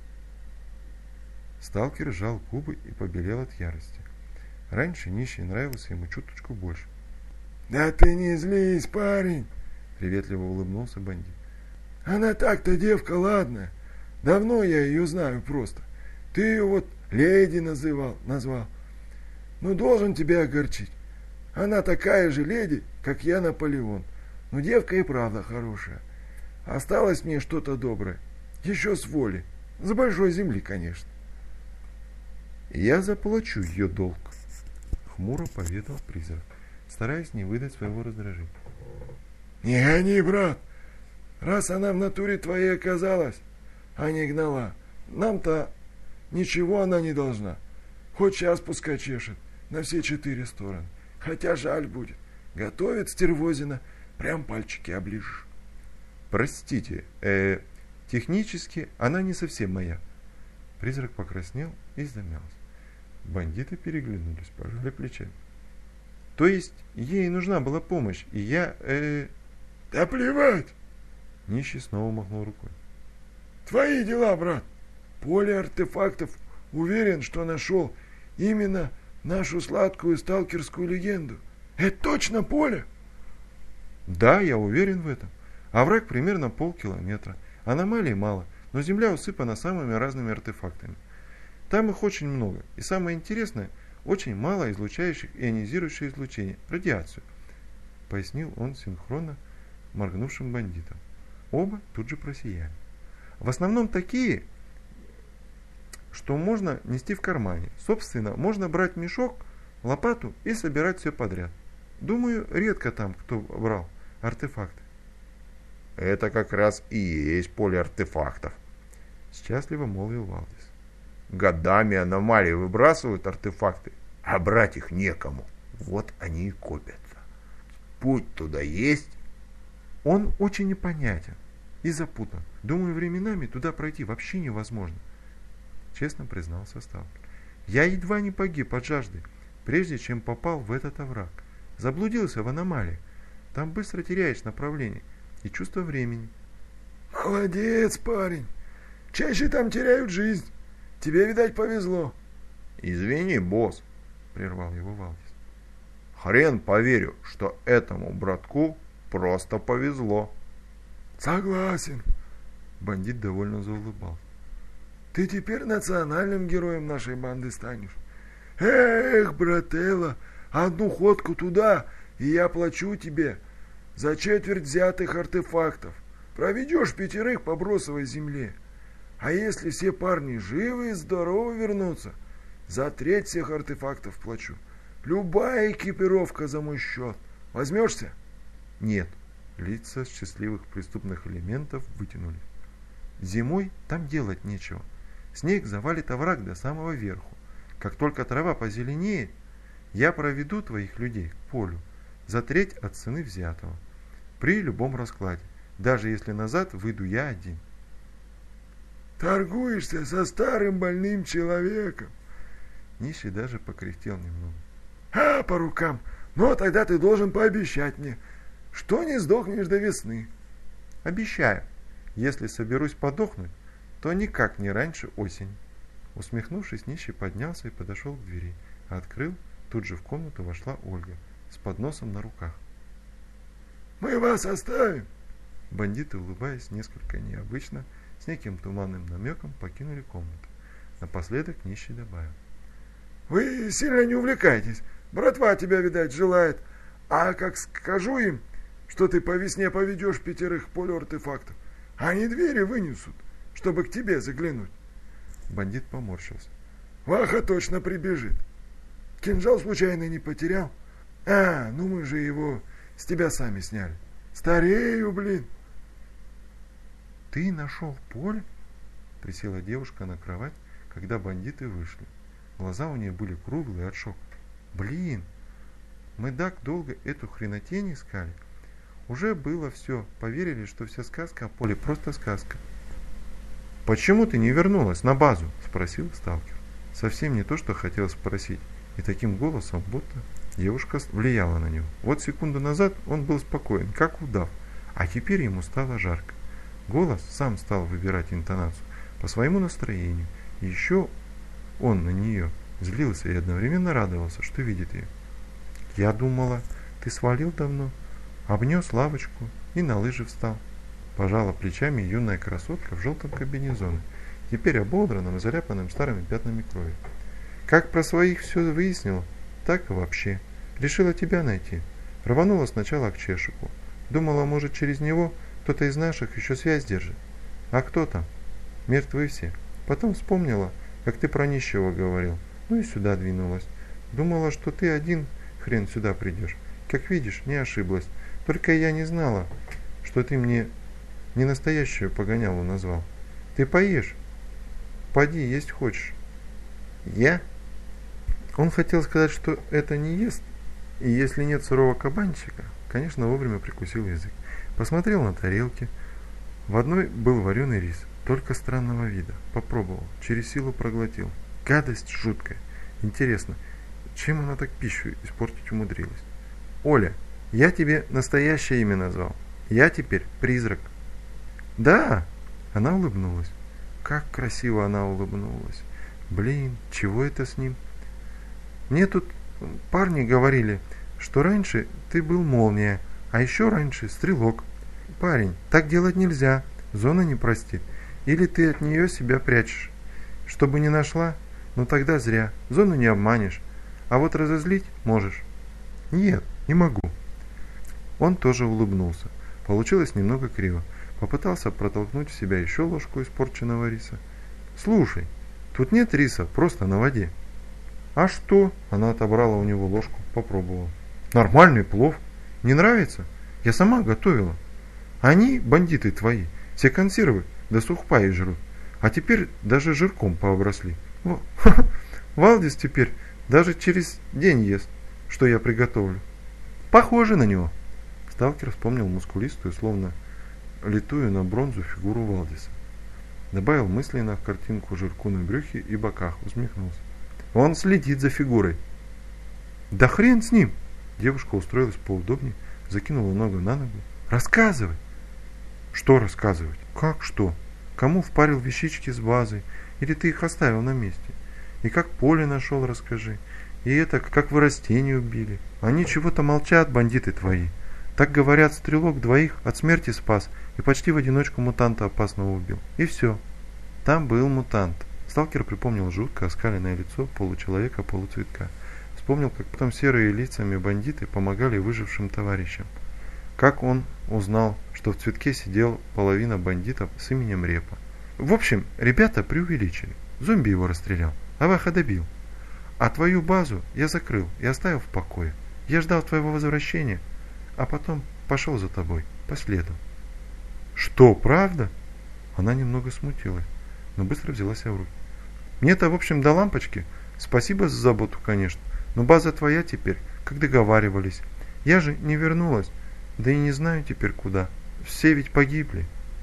Сталкер сжал губы и побелел от ярости. Раньше Нищий нравился ему чуточку больше. Да ты не злись, парень, приветливо улыбнулся бандит. Она так-то девка ладная. Давно я ее знаю просто. Ты ее вот леди назвал. Ну, должен тебя огорчить. Она такая же леди, как я Наполеон. Но девка и правда хорошая. Осталось мне что-то доброе. Еще с воли. С большой земли, конечно. Я заплачу ее долг, хмуро поведал призрак, стараясь не выдать своего раздражения. Не гони, брат. Раз она в натуре твоей оказалась, а не гнала, нам-то ничего она не должна. Хоть час пускай чешет на все 4 стороны. Хотя жаль будет. Готовит стервозина, прям пальчики оближешь. Простите, технически она не совсем моя. Призрак покраснел и замялся. Бандиты переглянулись, пожали плечами. То есть ей нужна была помощь, и я... Да плевать! Нищий снова махнул рукой. Твои дела, брат. Поле артефактов уверен, что нашел именно нашу сладкую сталкерскую легенду. Это точно поле? Да, я уверен в этом. Овраг примерно полкилометра. Аномалий мало, но земля усыпана самыми разными артефактами. Там их очень много. И самое интересное, очень мало излучающих ионизирующее излучение, радиацию, пояснил он синхронно моргнувшим бандитам. Оба тут же просияли. В основном такие, что можно нести в кармане. Собственно, можно брать мешок, лопату и собирать все подряд. Думаю, редко там кто брал артефакты. Это как раз и есть поле артефактов, счастливо молвил Валдис. Годами аномалии выбрасывают артефакты, а брать их некому. Вот они и копятся. Путь туда есть? Он очень непонятен. и запутан. Думаю, временами туда пройти вообще невозможно. Честно признался сталкер. Я едва не погиб от жажды, прежде чем попал в этот овраг. Заблудился в аномалии. Там быстро теряешь направление и чувство времени. Молодец, парень. Чаще там теряют жизнь. Тебе, видать, повезло. Извини, босс, Прервал его Валдис. хрен поверю, что этому братку просто повезло. Согласен. Бандит довольно заулыбался. Ты теперь национальным героем нашей банды станешь. Эх, брателло, одну ходку туда, и я плачу тебе за четверть взятых артефактов. Проведешь 5 по бросовой земле. А если все парни живы и здоровы вернутся, за треть всех артефактов плачу. Любая экипировка за мой счет. Возьмешься? Нет. Лица счастливых преступных элементов вытянулись. Зимой там делать нечего. Снег завалит овраг до самого верху. Как только трава позеленеет, я проведу твоих людей к полю за треть от цены взятого. При любом раскладе. Даже если назад выйду я один. Торгуешься со старым больным человеком. Нищий даже покряхтел немного. По рукам. Но тогда ты должен пообещать мне, что не сдохнешь до весны. Обещаю. Если соберусь подохнуть, то никак не раньше осени. Усмехнувшись, нищий поднялся и подошел к двери. Открыл, тут же в комнату вошла Ольга с подносом на руках. Мы вас оставим. Бандиты, улыбаясь несколько необычно, с неким туманным намеком покинули комнату. Напоследок нищий добавил. Вы сильно не увлекайтесь. Братва тебя, видать, желает. А как скажу им, что ты по весне поведешь 5 к полю артефактов, они двери вынесут, чтобы к тебе заглянуть. Бандит поморщился. Ваха точно прибежит. Кинжал случайно не потерял? Ну мы же его с тебя сами сняли. Старею, блин. Ты нашел поле? Присела девушка на кровать, когда бандиты вышли. Глаза у нее были круглые от шока. Блин, мы так долго эту хренотень искали. Уже было все, поверили, что вся сказка о поле просто сказка. «Почему ты не вернулась на базу?» – спросил сталкер. Совсем не то, что хотел спросить, и таким голосом, будто девушка влияла на него. Вот секунду назад он был спокоен, как удав, а теперь ему стало жарко. Голос сам стал выбирать интонацию по своему настроению, и еще он на нее злился и одновременно радовался, что видит ее. «Я думала, ты свалил давно, обнес лавочку и на лыжи встал». Пожала плечами юная красотка в желтом комбинезоне, теперь ободранном и заляпанным старыми пятнами крови. «Как про своих все выяснила, так и вообще. Решила тебя найти. Рванула сначала к Чешику. Думала, может, через него кто-то из наших еще связь держит. А кто там? Мертвы все. Потом вспомнила, как ты про нищего говорил. Ну и сюда двинулась. Думала, что ты один хрен сюда придешь. Как видишь, не ошиблась. Только я не знала, что ты мне не настоящую погонялу назвал. Ты поешь? Поди, есть хочешь». «Я?» Он хотел сказать, что это не ест, и если нет сырого кабанчика, конечно, вовремя прикусил язык. Посмотрел на тарелки. В одной был вареный рис, только странного вида. Попробовал, через силу проглотил. Гадость жуткая. Интересно, чем она так пищу испортить умудрилась? «Оля, я тебе настоящее имя назвал. Я теперь призрак». «Да!» Она улыбнулась. Как красиво она улыбнулась. Блин, чего это с ним? «Мне тут парни говорили, что раньше ты был молния, а еще раньше стрелок. Парень, так делать нельзя, зона не простит. Или ты от нее себя прячешь. Чтобы не нашла, но тогда зря, зону не обманешь. А вот разозлить можешь». «Нет, не могу». Он тоже улыбнулся. Получилось немного криво. Попытался протолкнуть в себя еще ложку испорченного риса. «Слушай, тут нет риса, просто на воде». «А что?» Она отобрала у него ложку, попробовала. «Нормальный плов. Не нравится? Я сама готовила. Они, бандиты твои, все консервы до сухпаи жрут. А теперь даже жирком пообросли. Валдис теперь даже через день ест, что я приготовлю. Похоже на него». Сталкер вспомнил мускулистую, словно литую на бронзу фигуру Валдиса. Добавил мысленно картинку жирку на брюхе и боках, усмехнулся. Он следит за фигурой. Да хрен с ним! Девушка устроилась поудобнее, закинула ногу на ногу. Рассказывай! Что рассказывать? Как что? Кому впарил вещички с базой? Или ты их оставил на месте? И как поле нашел, расскажи. И это, как вы растения убили. Они чего-то молчат, бандиты твои. Так говорят, стрелок двоих от смерти спас и почти в одиночку мутанта опасного убил. И все. Там был мутант. Сталкер припомнил жутко оскаленное лицо получеловека-полуцветка. Вспомнил, как потом серые лицами бандиты помогали выжившим товарищам. Как он узнал, что в цветке сидел половина бандитов с именем Репа. В общем, ребята преувеличили. Зомби его расстрелял, Аваха добил. А твою базу я закрыл и оставил в покое. Я ждал твоего возвращения, а потом пошел за тобой, по следу. Что, правда? Она немного смутилась, но быстро взяла себя в руки. Мне-то, в общем, до лампочки. Спасибо за заботу, конечно, но база твоя теперь, как договаривались. Я же не вернулась, да и не знаю теперь куда. Все ведь погибли.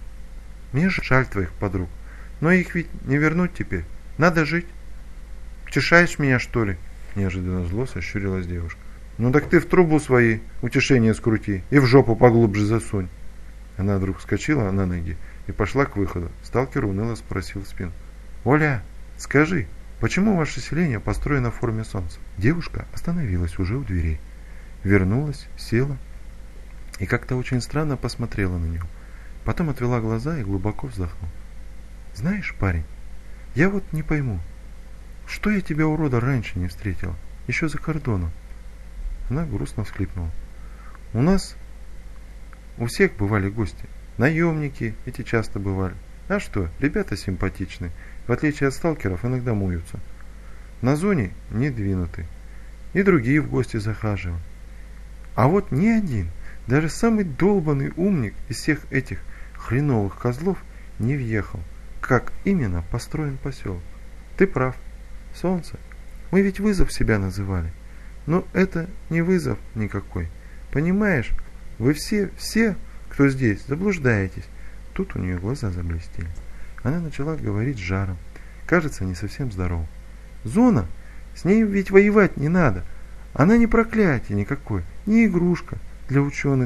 Мне жаль твоих подруг, но их ведь не вернуть теперь. Надо жить. Утешаешь меня, что ли? Неожиданно зло сощурилась девушка. Ну так ты в трубу свои утешения скрути и в жопу поглубже засунь. Она вдруг вскочила на ноги и пошла к выходу. Сталкер уныло спросил в спину. Оля, скажи, почему ваше селение построено в форме солнца? Девушка остановилась уже у дверей. Вернулась, села и как-то очень странно посмотрела на него. Потом отвела глаза и глубоко вздохнула. Знаешь, парень, я вот не пойму, что я тебя, урода, раньше не встретила, еще за кордоном. Она грустно всхлипнула. У нас у всех бывали гости. Наемники эти часто бывали. А что, ребята симпатичные, в отличие от сталкеров, иногда моются. На зоне не двинуты. И другие в гости захаживают. А вот ни один, даже самый долбанный умник из всех этих хреновых козлов не въехал, как именно построен поселок. Ты прав. Солнце. Мы ведь вызов себя называли. Но это не вызов никакой. Понимаешь, вы все, кто здесь, заблуждаетесь. Тут у нее глаза заблестели. Она начала говорить с жаром. Кажется, не совсем здорова. Зона, с ней ведь воевать не надо. Она не проклятие никакое, не игрушка для ученых.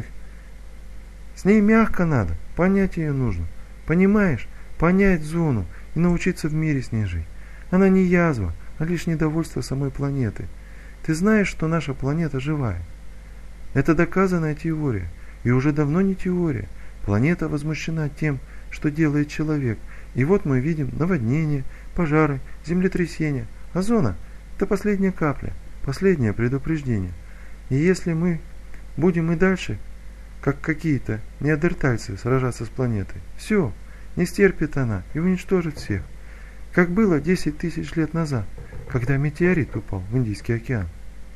С ней мягко надо, понять ее нужно. Понимаешь, понять зону и научиться в мире с ней жить. Она не язва, а лишь недовольство самой планеты. Ты знаешь, что наша планета живая? Это доказанная теория. И уже давно не теория. Планета возмущена тем, что делает человек. И вот мы видим наводнения, пожары, землетрясения. А зона – это последняя капля, последнее предупреждение. И если мы будем и дальше, как какие-то неандертальцы, сражаться с планетой, все, не стерпит она и уничтожит всех. Как было 10 тысяч лет назад, когда метеорит упал в Индийский океан.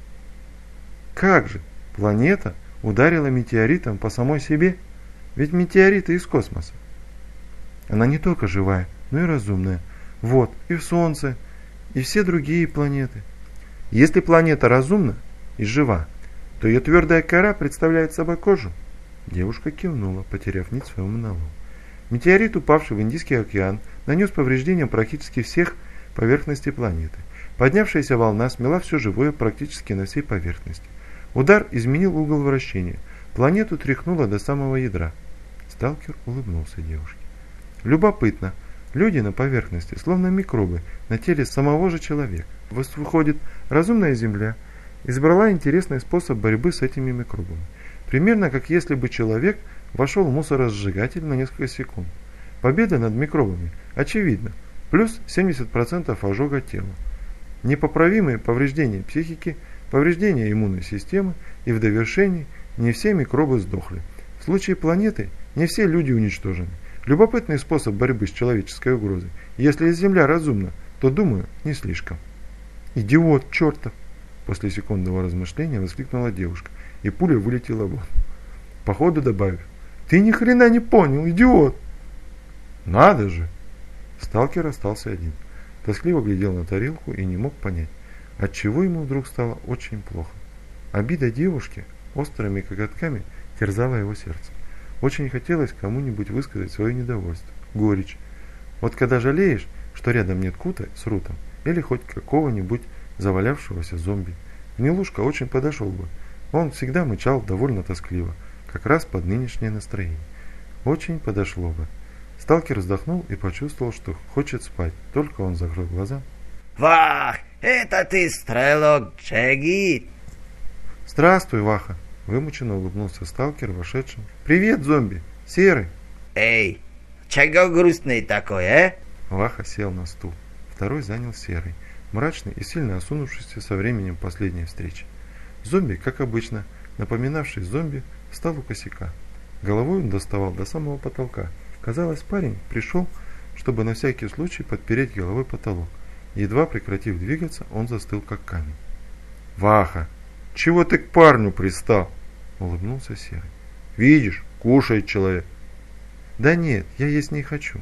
Как же? Планета ударила метеоритом по самой себе? Ведь метеориты из космоса. Она не только живая, но и разумная. Вот, и в Солнце, и все другие планеты. Если планета разумна и жива, то ее твердая кора представляет собой кожу. Девушка кивнула, потеряв нить своего монолога. Метеорит, упавший в Индийский океан, нанес повреждения практически всех поверхностей планеты. Поднявшаяся волна смела все живое практически на всей поверхности. Удар изменил угол вращения. Планету тряхнуло до самого ядра. Сталкер улыбнулся девушке. Любопытно. Люди на поверхности, словно микробы, на теле самого же человека. Выходит, разумная Земля избрала интересный способ борьбы с этими микробами. Примерно как если бы человек вошел в мусоросжигатель на несколько секунд. Победа над микробами очевидна. Плюс 70% ожога тела. Непоправимые повреждения психики, повреждения иммунной системы и в довершении не все микробы сдохли. В случае планеты не все люди уничтожены. Любопытный способ борьбы с человеческой угрозой. Если Земля разумна, то, думаю, не слишком. «Идиот чертов!» После секундного размышления воскликнула девушка, и пуля вылетела вон. Походу добавив: «Ты ни хрена не понял, идиот!» «Надо же!» Сталкер остался один. Тоскливо глядел на тарелку и не мог понять, отчего ему вдруг стало очень плохо. Обида девушки острыми коготками терзала его сердце. Очень хотелось кому-нибудь высказать свое недовольство, горечь. Вот когда жалеешь, что рядом нет Кута с Рутом, или хоть какого-нибудь завалявшегося зомби. Гнилушка очень подошел бы. Он всегда мычал довольно тоскливо, как раз под нынешнее настроение. Очень подошло бы. Сталкер вздохнул и почувствовал, что хочет спать, только он закрыл глаза. «Вах, это ты, стрелок Джеги?» «Здравствуй, Ваха!» — вымученно улыбнулся сталкер вошедшим. «Привет, зомби! Серый!» «Эй, чего грустный такой, Ваха сел на стул. Второй занял Серый, мрачный и сильно осунувшийся со временем последней встречи. Зомби, как обычно, напоминавший зомби, встал у косяка. Головой он доставал до самого потолка. Казалось, парень пришел, чтобы на всякий случай подпереть головой потолок. Едва прекратив двигаться, он застыл как камень. «Ваха, чего ты к парню пристал?» — улыбнулся Серый. «Видишь, кушает человек». «Да нет, я есть не хочу».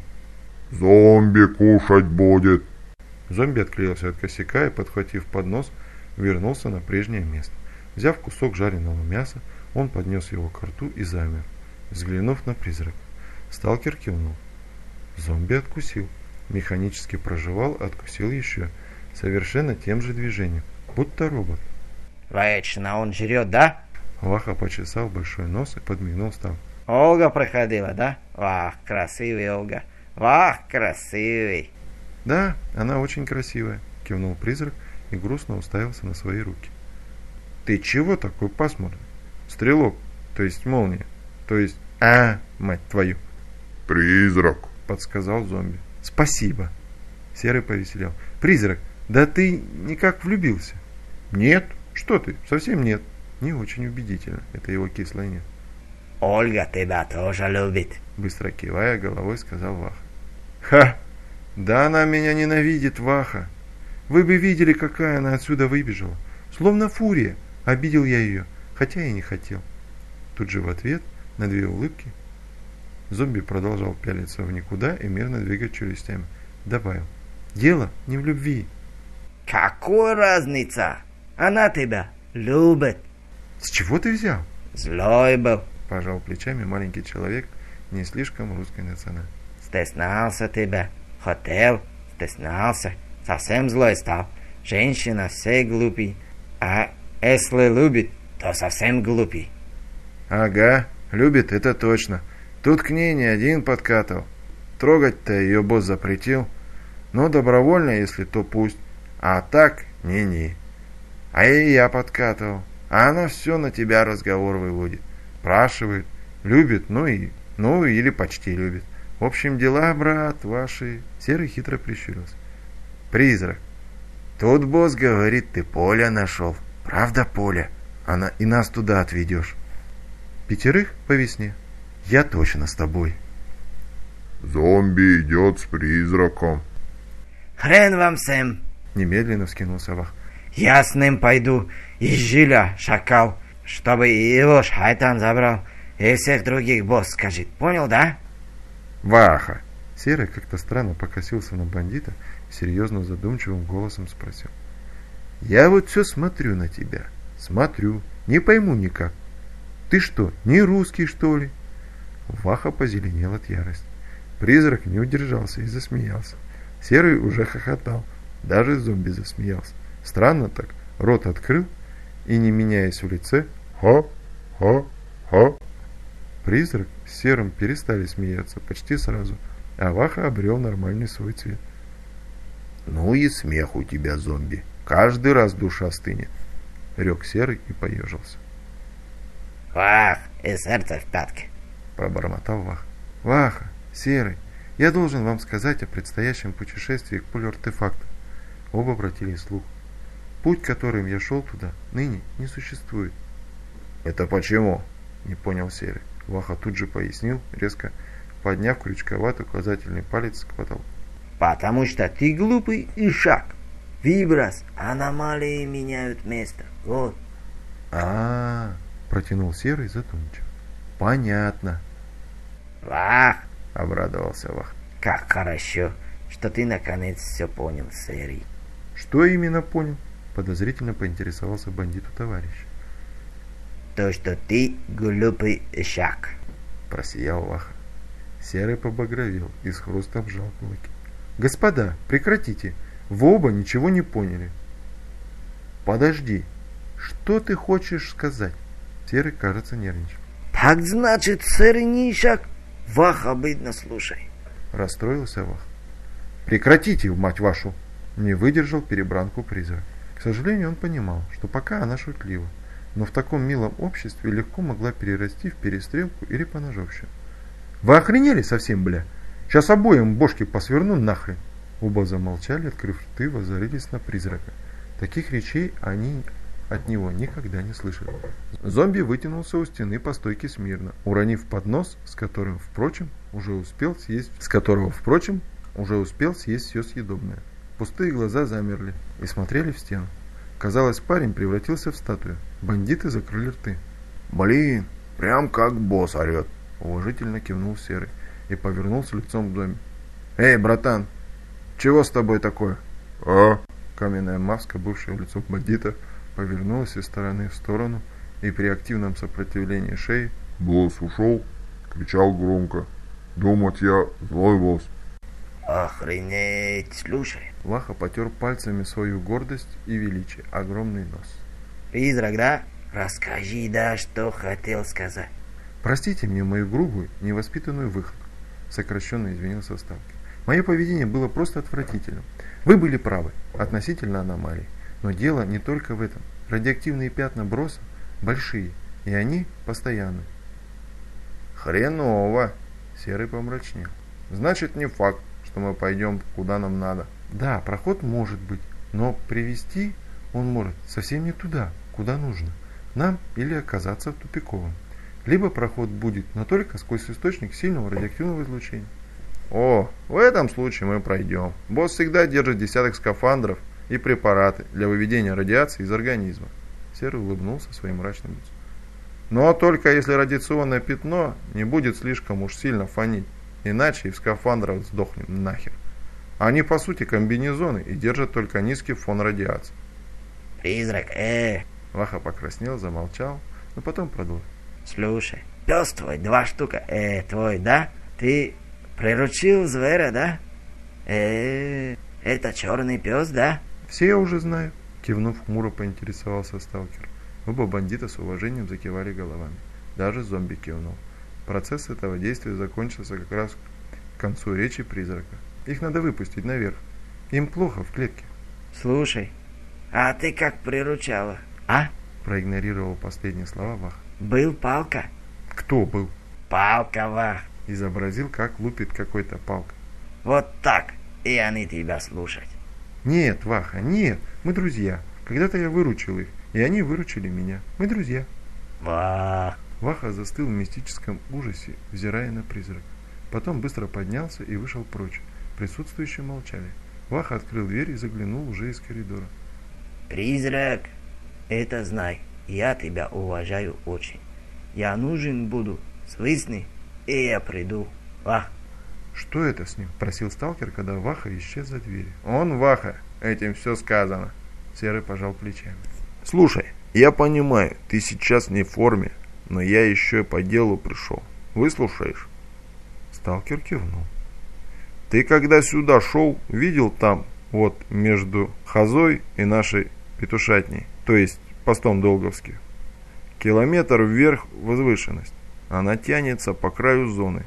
«Зомби кушать будет». Зомби отклеился от косяка и, подхватив поднос, вернулся на прежнее место. Взяв кусок жареного мяса, он поднес его к рту и замер, взглянув на призрака. Сталкер кивнул. Зомби откусил. Механически прожевал, откусил еще. Совершенно тем же движением, будто робот. «Вечно он жрет, да?» Ваха почесал большой нос и подмигнул стал. «Олга проходила, да? Вах, красивый Олга! Вах, красивый!» «Да, она очень красивая», — кивнул призрак и грустно уставился на свои руки. «Ты чего такой пасмурный? Стрелок, то есть молния, то есть... мать твою!» «Призрак», — подсказал зомби. «Спасибо». Серый повеселел. «Призрак, да ты никак влюбился?» «Нет, что ты, совсем нет». Не очень убедительно, это его кислое «нет». «Ольга тебя тоже любит», — быстро кивая головой, сказал Ваха. «Ха! Да она меня ненавидит, Ваха! Вы бы видели, какая она отсюда выбежала. Словно фурия. Обидел я ее, хотя и не хотел». Тут же в ответ на две улыбки зомби продолжал пялиться в никуда и мерно двигать челюстями. Добавил: «Дело не в любви». «Какая разница? Она тебя любит». «С чего ты взял?» «Злой был. Пожал плечами маленький человек не слишком русской национальности. Стеснялся тебя. Хотел, стеснялся. Совсем злой стал. Женщина все глупи. А если любит, то совсем глупи». «Ага, любит, это точно. Тут к ней не один подкатывал. Трогать-то ее босс запретил. Но добровольно, если то пусть. А так, не-не. А и я подкатывал. А она все на тебя разговор выводит. Спрашивает. Любит, ну или почти любит. В общем, дела, брат, ваши». Серый хитро прищурился. «Призрак, тут босс говорит, ты Поля нашел. Правда, Поля? Она и нас туда отведешь. 5 по весне. Я точно с тобой». «Зомби идет с призраком». «Хрен вам всем. Немедленно вскинулся Вах. Я с ним пойду из Жиля, шакал, чтобы его шайтан забрал. И всех других босс скажет. Понял, да?» «Ваха!» Серый как-то странно покосился на бандита и серьезно задумчивым голосом спросил. «Я вот все смотрю на тебя. Смотрю. Не пойму никак. Ты что, не русский, что ли?» Ваха позеленел от ярости. Призрак не удержался и засмеялся. Серый уже хохотал. Даже зомби засмеялся. Странно так. Рот открыл и, не меняясь в лице, «Ха-ха-ха». Призрак с Серым перестали смеяться почти сразу, а Ваха обрел нормальный свой цвет. «Ну и смех у тебя, зомби. Каждый раз душа стынет», — рёк Серый и поежился. «Вах, и сердце в пятке», — пробормотал Ваха. «Ваха, Серый, я должен вам сказать о предстоящем путешествии к полю артефакта». Оба обратились вслух. «Путь, которым я шел туда, ныне не существует». «Это почему?» — не понял Серый. Ваха тут же пояснил, резко подняв крючковатый указательный палец к потолку. «Потому что ты глупый ишак. Виброс, аномалии меняют место. Вот». Протянул Серый задумчиво. «Понятно». «Вах!» — обрадовался Вах. «Как хорошо, что ты наконец все понял, Серый». «Что именно понял?» — подозрительно поинтересовался бандиту товарищ. «То, что ты глупый ишак». просиял Ваха. Серый побагровел и с хрустом сжал кулаки. Господа, прекратите, вы оба ничего не поняли. Подожди, что ты хочешь сказать? Серый, кажется, нервничал. Так значит, сырнишек, Ваха, обидно слушай. Расстроился Ваха. Прекратите, мать вашу! Не выдержал перебранку призрак. К сожалению, он понимал, что пока она шутлива, но в таком милом обществе легко могла перерасти в перестрелку или поножовщину. Вы охренели совсем, бля? Сейчас обоим бошки посверну нахрен. Оба замолчали, открыв рты, воззрились на призрака. Таких речей они от него никогда не слышали. Зомби вытянулся у стены по стойке смирно, уронив поднос, с которого, впрочем, уже успел съесть все съедобное. Пустые глаза замерли и смотрели в стену. Казалось, парень превратился в статую. Бандиты закрыли рты. Блин, прям как босс орет. Уважительно кивнул Серый и повернулся лицом к зомби. Эй, братан, чего с тобой такое? Каменная маска, бывшая лицом бандита, повернулась из стороны в сторону, и при активном сопротивлении шеи Босс ушел, кричал громко. Думать я злой босс. Охренеть, слушай. Ваха потер пальцами свою гордость и величие, огромный нос. Призрак, да? Расскажи, да, что хотел сказать. Простите мне мою грубую, невоспитанную выходку, сокращенно извинился сталкер. Мое поведение было просто отвратительным. Вы были правы относительно аномалий, но дело не только в этом. Радиоактивные пятна броса большие, и они постоянны. Хреново. Серый помрачнел. Значит, не факт, что мы пойдем куда нам надо. Да, проход может быть, но привести он может совсем не туда, куда нужно. Нам или оказаться в тупиковом. Либо проход будет, но только сквозь источник сильного радиоактивного излучения. О, в этом случае мы пройдем. Босс всегда держит десяток скафандров и препараты для выведения радиации из организма. Серый улыбнулся своим мрачным лицом. Но только если радиационное пятно не будет слишком уж сильно фонить, иначе и в скафандрах сдохнем нахер. Они по сути комбинезоны и держат только низкий фон радиации. Призрак, Ваха покраснел, замолчал, но потом продолжил. Слушай, пес твой, 2 штука, твой, да? Ты приручил зверя, да? Это черный пес, да? Все я уже знаю, кивнув хмуро поинтересовался сталкер. Оба бандита с уважением закивали головами. Даже зомби кивнул. Процесс этого действия закончился как раз к концу речи призрака. Их надо выпустить наверх. Им плохо в клетке. Слушай, а ты как приручала, а? Проигнорировал последние слова Вах. Был палка? Кто был? Палка, Вах. Изобразил, как лупит какой-то палка. Вот так, и они тебя слушать. Нет, Ваха, нет, мы друзья. Когда-то я выручил их, и они выручили меня. Мы друзья. Вах. Ваха застыл в мистическом ужасе, взирая на призрака. Потом быстро поднялся и вышел прочь. Присутствующие молчали. Ваха открыл дверь и заглянул уже из коридора. Призрак, это знай, я тебя уважаю очень. Я нужен буду, слышны, и я приду. Вах. Что это с ним? Просил сталкер, когда Ваха исчез за дверью. Он Ваха, этим все сказано. Серый пожал плечами. Слушай, я понимаю, ты сейчас не в форме, но я еще по делу пришел. Выслушаешь? Сталкер кивнул. Ты когда сюда шел, видел там, вот между Хазой и нашей петушатней, то есть постом Долговских, километр вверх возвышенность. Она тянется по краю зоны.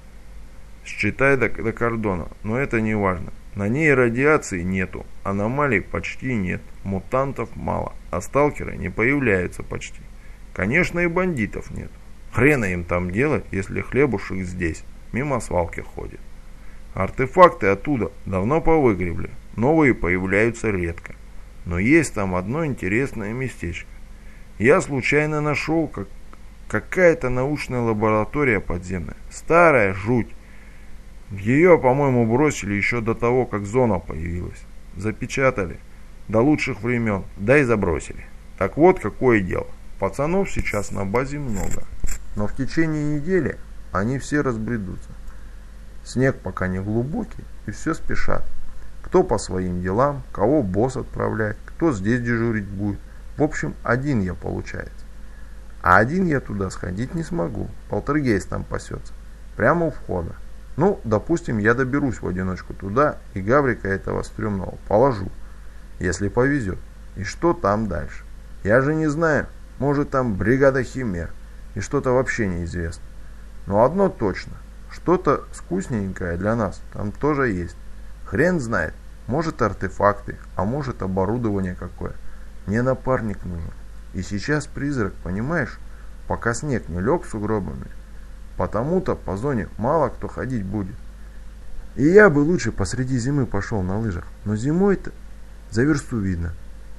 Считай до кордона, но это не важно. На ней радиации нету, аномалий почти нет, мутантов мало, а сталкеры не появляются почти. Конечно, и бандитов нет. Хрена им там делать, если хлебушек здесь, мимо свалки ходит. Артефакты оттуда давно повыгребли, новые появляются редко. Но есть там одно интересное местечко. Я случайно нашел, как какая-то научная лаборатория подземная. Старая жуть. Ее, по-моему, бросили еще до того, как зона появилась. Запечатали до лучших времен, да и забросили. Так вот, какое дело. Пацанов сейчас на базе много. Но в течение недели они все разбредутся. Снег пока не глубокий, и все спешат. Кто по своим делам, кого босс отправляет, кто здесь дежурить будет. В общем, один я получается. А один я туда сходить не смогу. Полтергейст там пасется. Прямо у входа. Ну, допустим, я доберусь в одиночку туда и Гаврика этого стрёмного положу, если повезет. И что там дальше? Я же не знаю. Может, там бригада химер. И что-то вообще неизвестно. Но одно точно. Что-то вкусненькое для нас там тоже есть. Хрен знает. Может, артефакты, а может, оборудование какое. Мне напарник нужен. И сейчас призрак, понимаешь, пока снег не лег сугробами, потому-то по зоне мало кто ходить будет. И я бы лучше посреди зимы пошел на лыжах, но зимой-то за версту видно.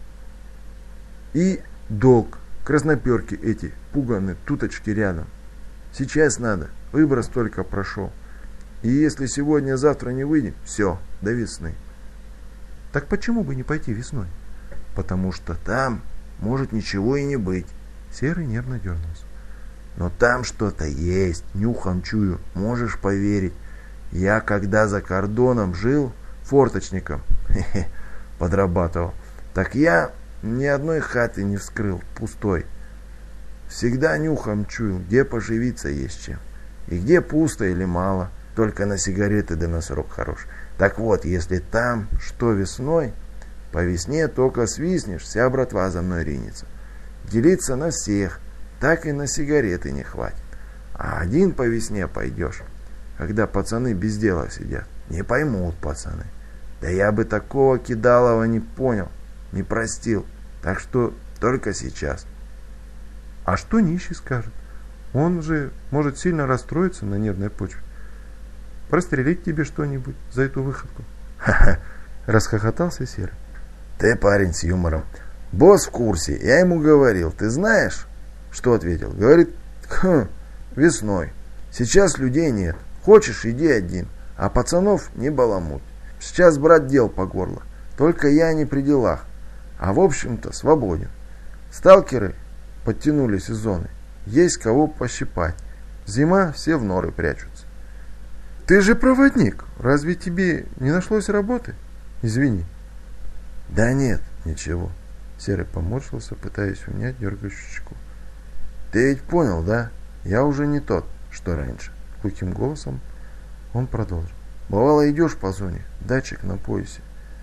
И долг, красноперки эти, пуганые туточки рядом. Сейчас надо, выброс только прошел. И если сегодня-завтра не выйдем, все, до весны. Так почему бы не пойти весной? Потому что там может ничего и не быть. Серый нервно дернулся. Но там что-то есть, нюхом чую, можешь поверить. Я когда за кордоном жил, форточником, подрабатывал, так я ни одной хаты не вскрыл, пустой. Всегда нюхом чуял, где поживиться есть чем. И где пусто или мало, только на сигареты да на срок хорош. Так вот, если там что весной, по весне только свистнешь, вся братва за мной ринется. Делиться на всех, так и на сигареты не хватит. А один по весне пойдешь, когда пацаны без дела сидят. Не поймут пацаны. Да я бы такого кидалова не понял, не простил. Так что только сейчас. А что нищий скажет? Он же может сильно расстроиться на нервной почве. Прострелить тебе что-нибудь за эту выходку? Ха-ха, расхохотался Серый. Ты парень с юмором. Босс в курсе, я ему говорил, ты знаешь, что ответил? Говорит, весной. Сейчас людей нет. Хочешь, иди один. А пацанов не баламут. Сейчас, брат, дел по горло. Только я не при делах. А в общем-то свободен. Сталкеры подтянулись из зоны. Есть кого пощипать. Зима, все в норы прячутся. Ты же проводник. Разве тебе не нашлось работы? Извини. Да нет, ничего. Серый поморщился, пытаясь унять дергающуюся. Ты ведь понял, да? Я уже не тот, что раньше. Глухим голосом он продолжил. Бывало, идешь по зоне, датчик на поясе.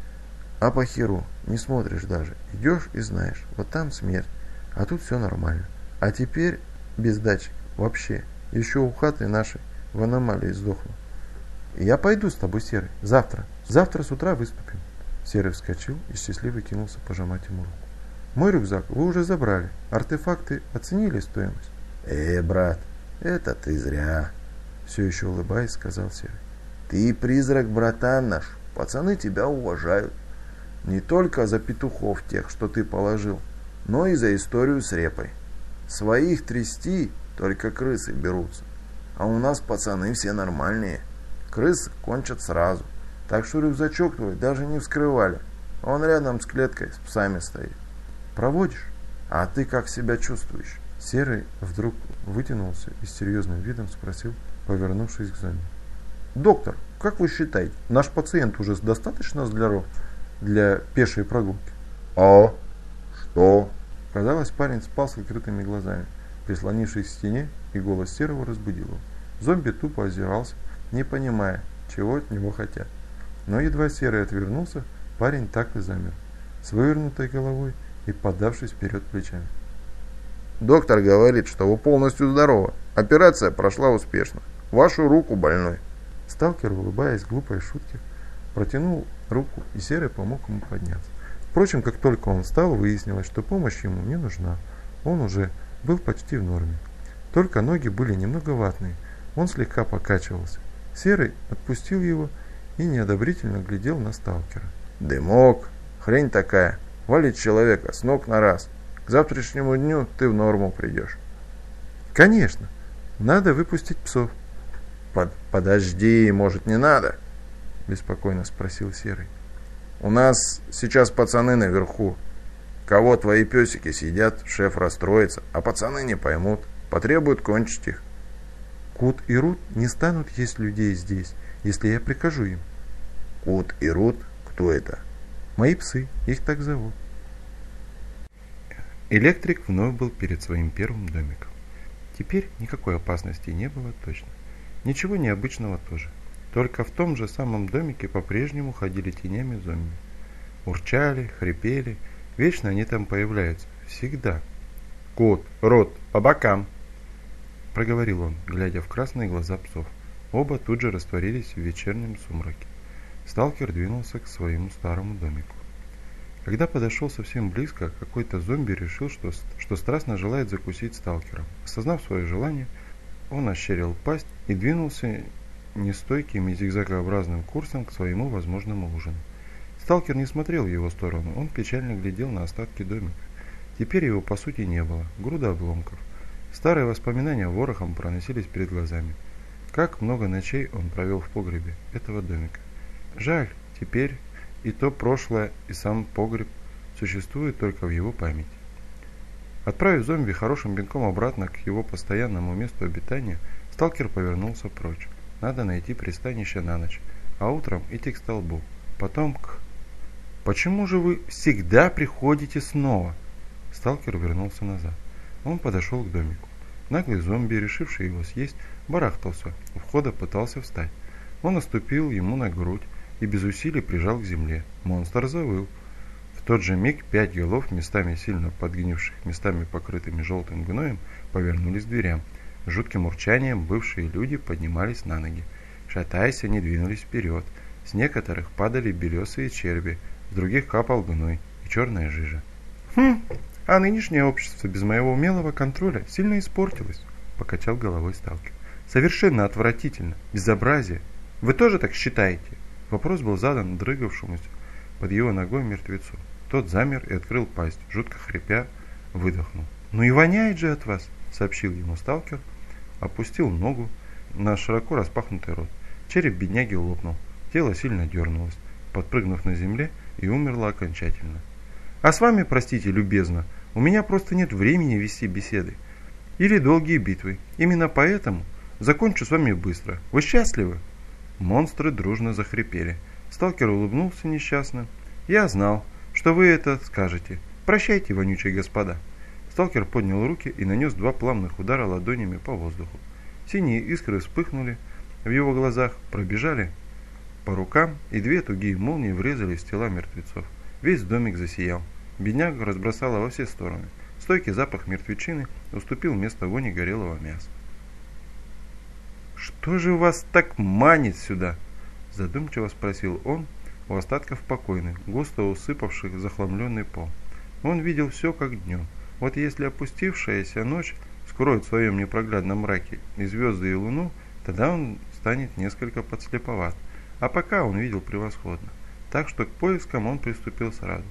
А по херу не смотришь даже. Идешь и знаешь, вот там смерть. А тут все нормально. А теперь без датчика вообще. Еще у хаты нашей в аномалии сдохну. Я пойду с тобой, Серый. Завтра. Завтра с утра выступим. Серый вскочил и счастливо кинулся пожимать ему руку. Мой рюкзак вы уже забрали. Артефакты оценили стоимость? Брат, это ты зря. Все еще улыбаясь, сказал Серый. Ты призрак, братан наш. Пацаны тебя уважают. Не только за петухов тех, что ты положил, но и за историю с репой. Своих трясти только крысы берутся. А у нас пацаны все нормальные. Крысы кончат сразу. Так что рюкзачок твой даже не вскрывали. Он рядом с клеткой с псами стоит. Проводишь? А ты как себя чувствуешь? Серый вдруг вытянулся и с серьезным видом спросил, повернувшись к зоне. Доктор, как вы считаете, наш пациент уже достаточно здоров для пешей прогулки? А? Что? Казалось, парень спал с открытыми глазами, прислонившись к стене, и голос Серого разбудил его. Зомби тупо озирался, не понимая, чего от него хотят. Но едва Серый отвернулся, парень так и замер, с вывернутой головой и подавшись вперед плечами. Доктор говорит, что вы полностью здоровы. Операция прошла успешно. Вашу руку больной. Сталкер, улыбаясь глупой шутке, протянул руку, и Серый помог ему подняться. Впрочем, как только он встал, выяснилось, что помощь ему не нужна. Он уже был почти в норме. Только ноги были немного ватные. Он слегка покачивался. Серый отпустил его и неодобрительно глядел на сталкера. Дымок, хрень такая, валит человека с ног на раз. К завтрашнему дню ты в норму придешь. Конечно, надо выпустить псов. Подожди, может не надо? Беспокойно спросил Серый. У нас сейчас пацаны наверху. Кого твои песики сидят, шеф расстроится, а пацаны не поймут, потребуют кончить их. Кут и Рут не станут есть людей здесь, если я прикажу им. Кут и Рут? Кто это? Мои псы, их так зовут. Электрик вновь был перед своим первым домиком. Теперь никакой опасности не было точно. Ничего необычного тоже. Только в том же самом домике по-прежнему ходили тенями зомби. Урчали, хрипели. Вечно они там появляются. Всегда. «Кот, рот, по бокам!» проговорил он, глядя в красные глаза псов. Оба тут же растворились в вечернем сумраке. Сталкер двинулся к своему старому домику. Когда подошел совсем близко, какой-то зомби решил, что страстно желает закусить сталкера. Осознав свое желание, он ощерил пасть и двинулся нестойким и зигзагообразным курсом к своему возможному ужину. Сталкер не смотрел в его сторону, он печально глядел на остатки домика. Теперь его по сути не было, груда обломков. Старые воспоминания ворохом проносились перед глазами. Как много ночей он провел в погребе этого домика. Жаль, теперь и то прошлое, и сам погреб существует только в его памяти. Отправив зомби хорошим пинком обратно к его постоянному месту обитания, сталкер повернулся прочь. Надо найти пристанище на ночь, а утром идти к столбу, потом к... «Почему же вы всегда приходите снова?» Сталкер вернулся назад. Он подошел к домику. Наглый зомби, решивший его съесть, барахтался, у входа пытался встать. Он наступил ему на грудь и без усилий прижал к земле. Монстр завыл. В тот же миг 5 голов, местами сильно подгнивших, местами покрытыми желтым гноем, повернулись к дверям. С жутким урчанием бывшие люди поднимались на ноги. Шатаясь, они двинулись вперед. С некоторых падали белесые черви, с других капал гной и черная жижа. А нынешнее общество без моего умелого контроля сильно испортилось, покачал головой сталкер. Совершенно отвратительно, безобразие. Вы тоже так считаете? Вопрос был задан дрыгавшемуся под его ногой мертвецу. Тот замер и открыл пасть, жутко хрипя, выдохнул. «Ну и воняет же от вас!» — сообщил ему сталкер, опустил ногу на широко распахнутый рот. Череп бедняги лопнул, тело сильно дернулось, подпрыгнув на земле, и умерло окончательно. «А с вами, простите, любезно, у меня просто нет времени вести беседы или долгие битвы. Именно поэтому закончу с вами быстро. Вы счастливы?» Монстры дружно захрипели. Сталкер улыбнулся несчастно. «Я знал, что вы это скажете. Прощайте, вонючие господа». Сталкер поднял руки и нанес 2 пламенных удара ладонями по воздуху. Синие искры вспыхнули в его глазах, пробежали по рукам, и 2 тугие молнии врезались в тела мертвецов. Весь домик засиял. Беднягу разбросало во все стороны. Стойкий запах мертвечины уступил место вони горелого мяса. «Что же вас так манит сюда?» — задумчиво спросил он у остатков покойных, густо усыпавших захламленный пол. Он видел все как днем. Вот если опустившаяся ночь скроет в своем непроглядном мраке и звезды, и луну, тогда он станет несколько подслеповат. А пока он видел превосходно. Так что к поискам он приступил сразу.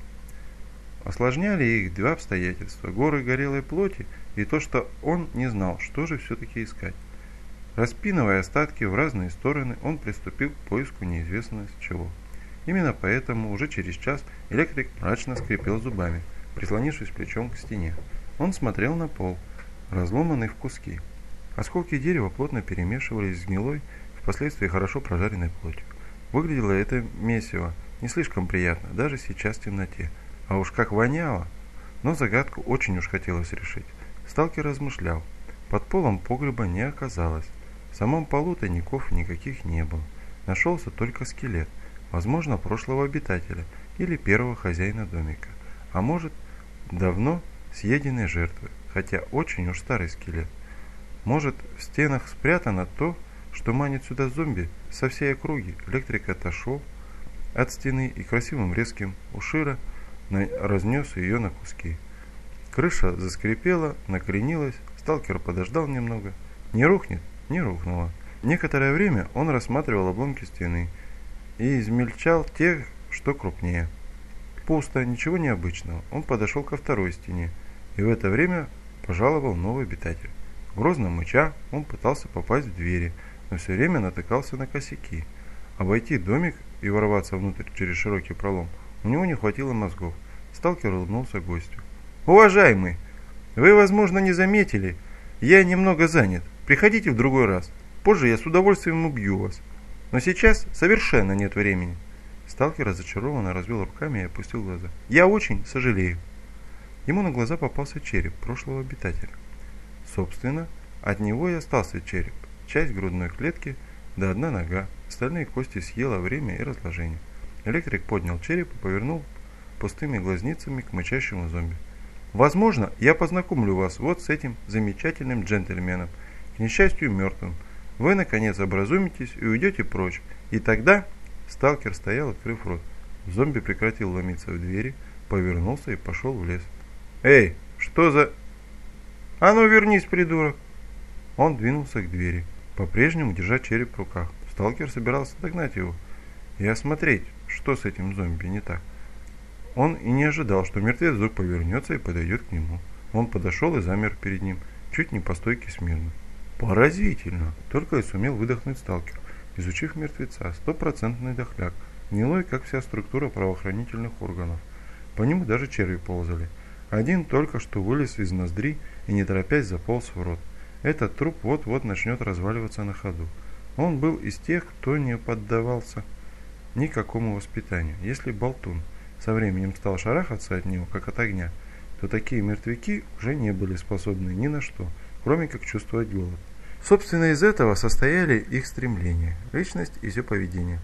Осложняли их 2 обстоятельства: горы горелой плоти и то, что он не знал, что же все-таки искать. Распинывая остатки в разные стороны, он приступил к поиску неизвестно с чего. Именно поэтому уже через час электрик мрачно скрипел зубами, прислонившись плечом к стене. Он смотрел на пол, разломанный в куски. Осколки дерева плотно перемешивались с гнилой, впоследствии хорошо прожаренной плотью. Выглядело это месиво не слишком приятно, даже сейчас в темноте. А уж как воняло! Но загадку очень уж хотелось решить. Сталкер размышлял. Под полом погреба не оказалось. В самом полу тайников никаких не было. Нашелся только скелет, возможно, прошлого обитателя или первого хозяина домика. А может, давно съеденной жертвы, хотя очень уж старый скелет. Может, в стенах спрятано то, что манит сюда зомби со всей округи. Электрик отошел от стены и красивым резким ушира разнес ее на куски. Крыша заскрипела, накренилась, сталкер подождал немного. Не рухнет? Не рухнула. Некоторое время он рассматривал обломки стены и измельчал те, что крупнее. Пусто, ничего необычного. Он подошел ко второй стене, и в это время пожаловал новый обитатель. Грозно мыча, он пытался попасть в двери, но все время натыкался на косяки. Обойти домик и ворваться внутрь через широкий пролом у него не хватило мозгов. Сталкер улыбнулся гостю. «Уважаемый, вы, возможно, не заметили, я немного занят. Приходите в другой раз. Позже я с удовольствием убью вас. Но сейчас совершенно нет времени». Сталкер разочарованно развел руками и опустил глаза. «Я очень сожалею». Ему на глаза попался череп прошлого обитателя. Собственно, от него и остался череп, часть грудной клетки, да одна нога, остальные кости съело время и разложение. Электрик поднял череп и повернул пустыми глазницами к мычащему зомби. «Возможно, я познакомлю вас вот с этим замечательным джентльменом, к несчастью мертвым. Вы, наконец, образумитесь и уйдете прочь. И тогда...» Сталкер стоял, открыв рот. Зомби прекратил ломиться в двери, повернулся и пошел в лес. «Эй, что за...» «А ну вернись, придурок!» Он двинулся к двери, по-прежнему держа череп в руках. Сталкер собирался догнать его и осмотреть, что с этим зомби не так. Он и не ожидал, что мертвец вдруг повернется и подойдет к нему. Он подошел и замер перед ним, чуть не по стойке смирно. «Поразительно!» — только и сумел выдохнуть сталкер, изучив мертвеца. 100% дохляк, гнилой, как вся структура правоохранительных органов. По нему даже черви ползали. Один только что вылез из ноздри и, не торопясь, заполз в рот. Этот труп вот-вот начнет разваливаться на ходу. Он был из тех, кто не поддавался никакому воспитанию. Если болтун со временем стал шарахаться от него, как от огня, то такие мертвяки уже не были способны ни на что, кроме как чувствовать голод. Собственно, из этого состояли их стремления, личность и все поведение.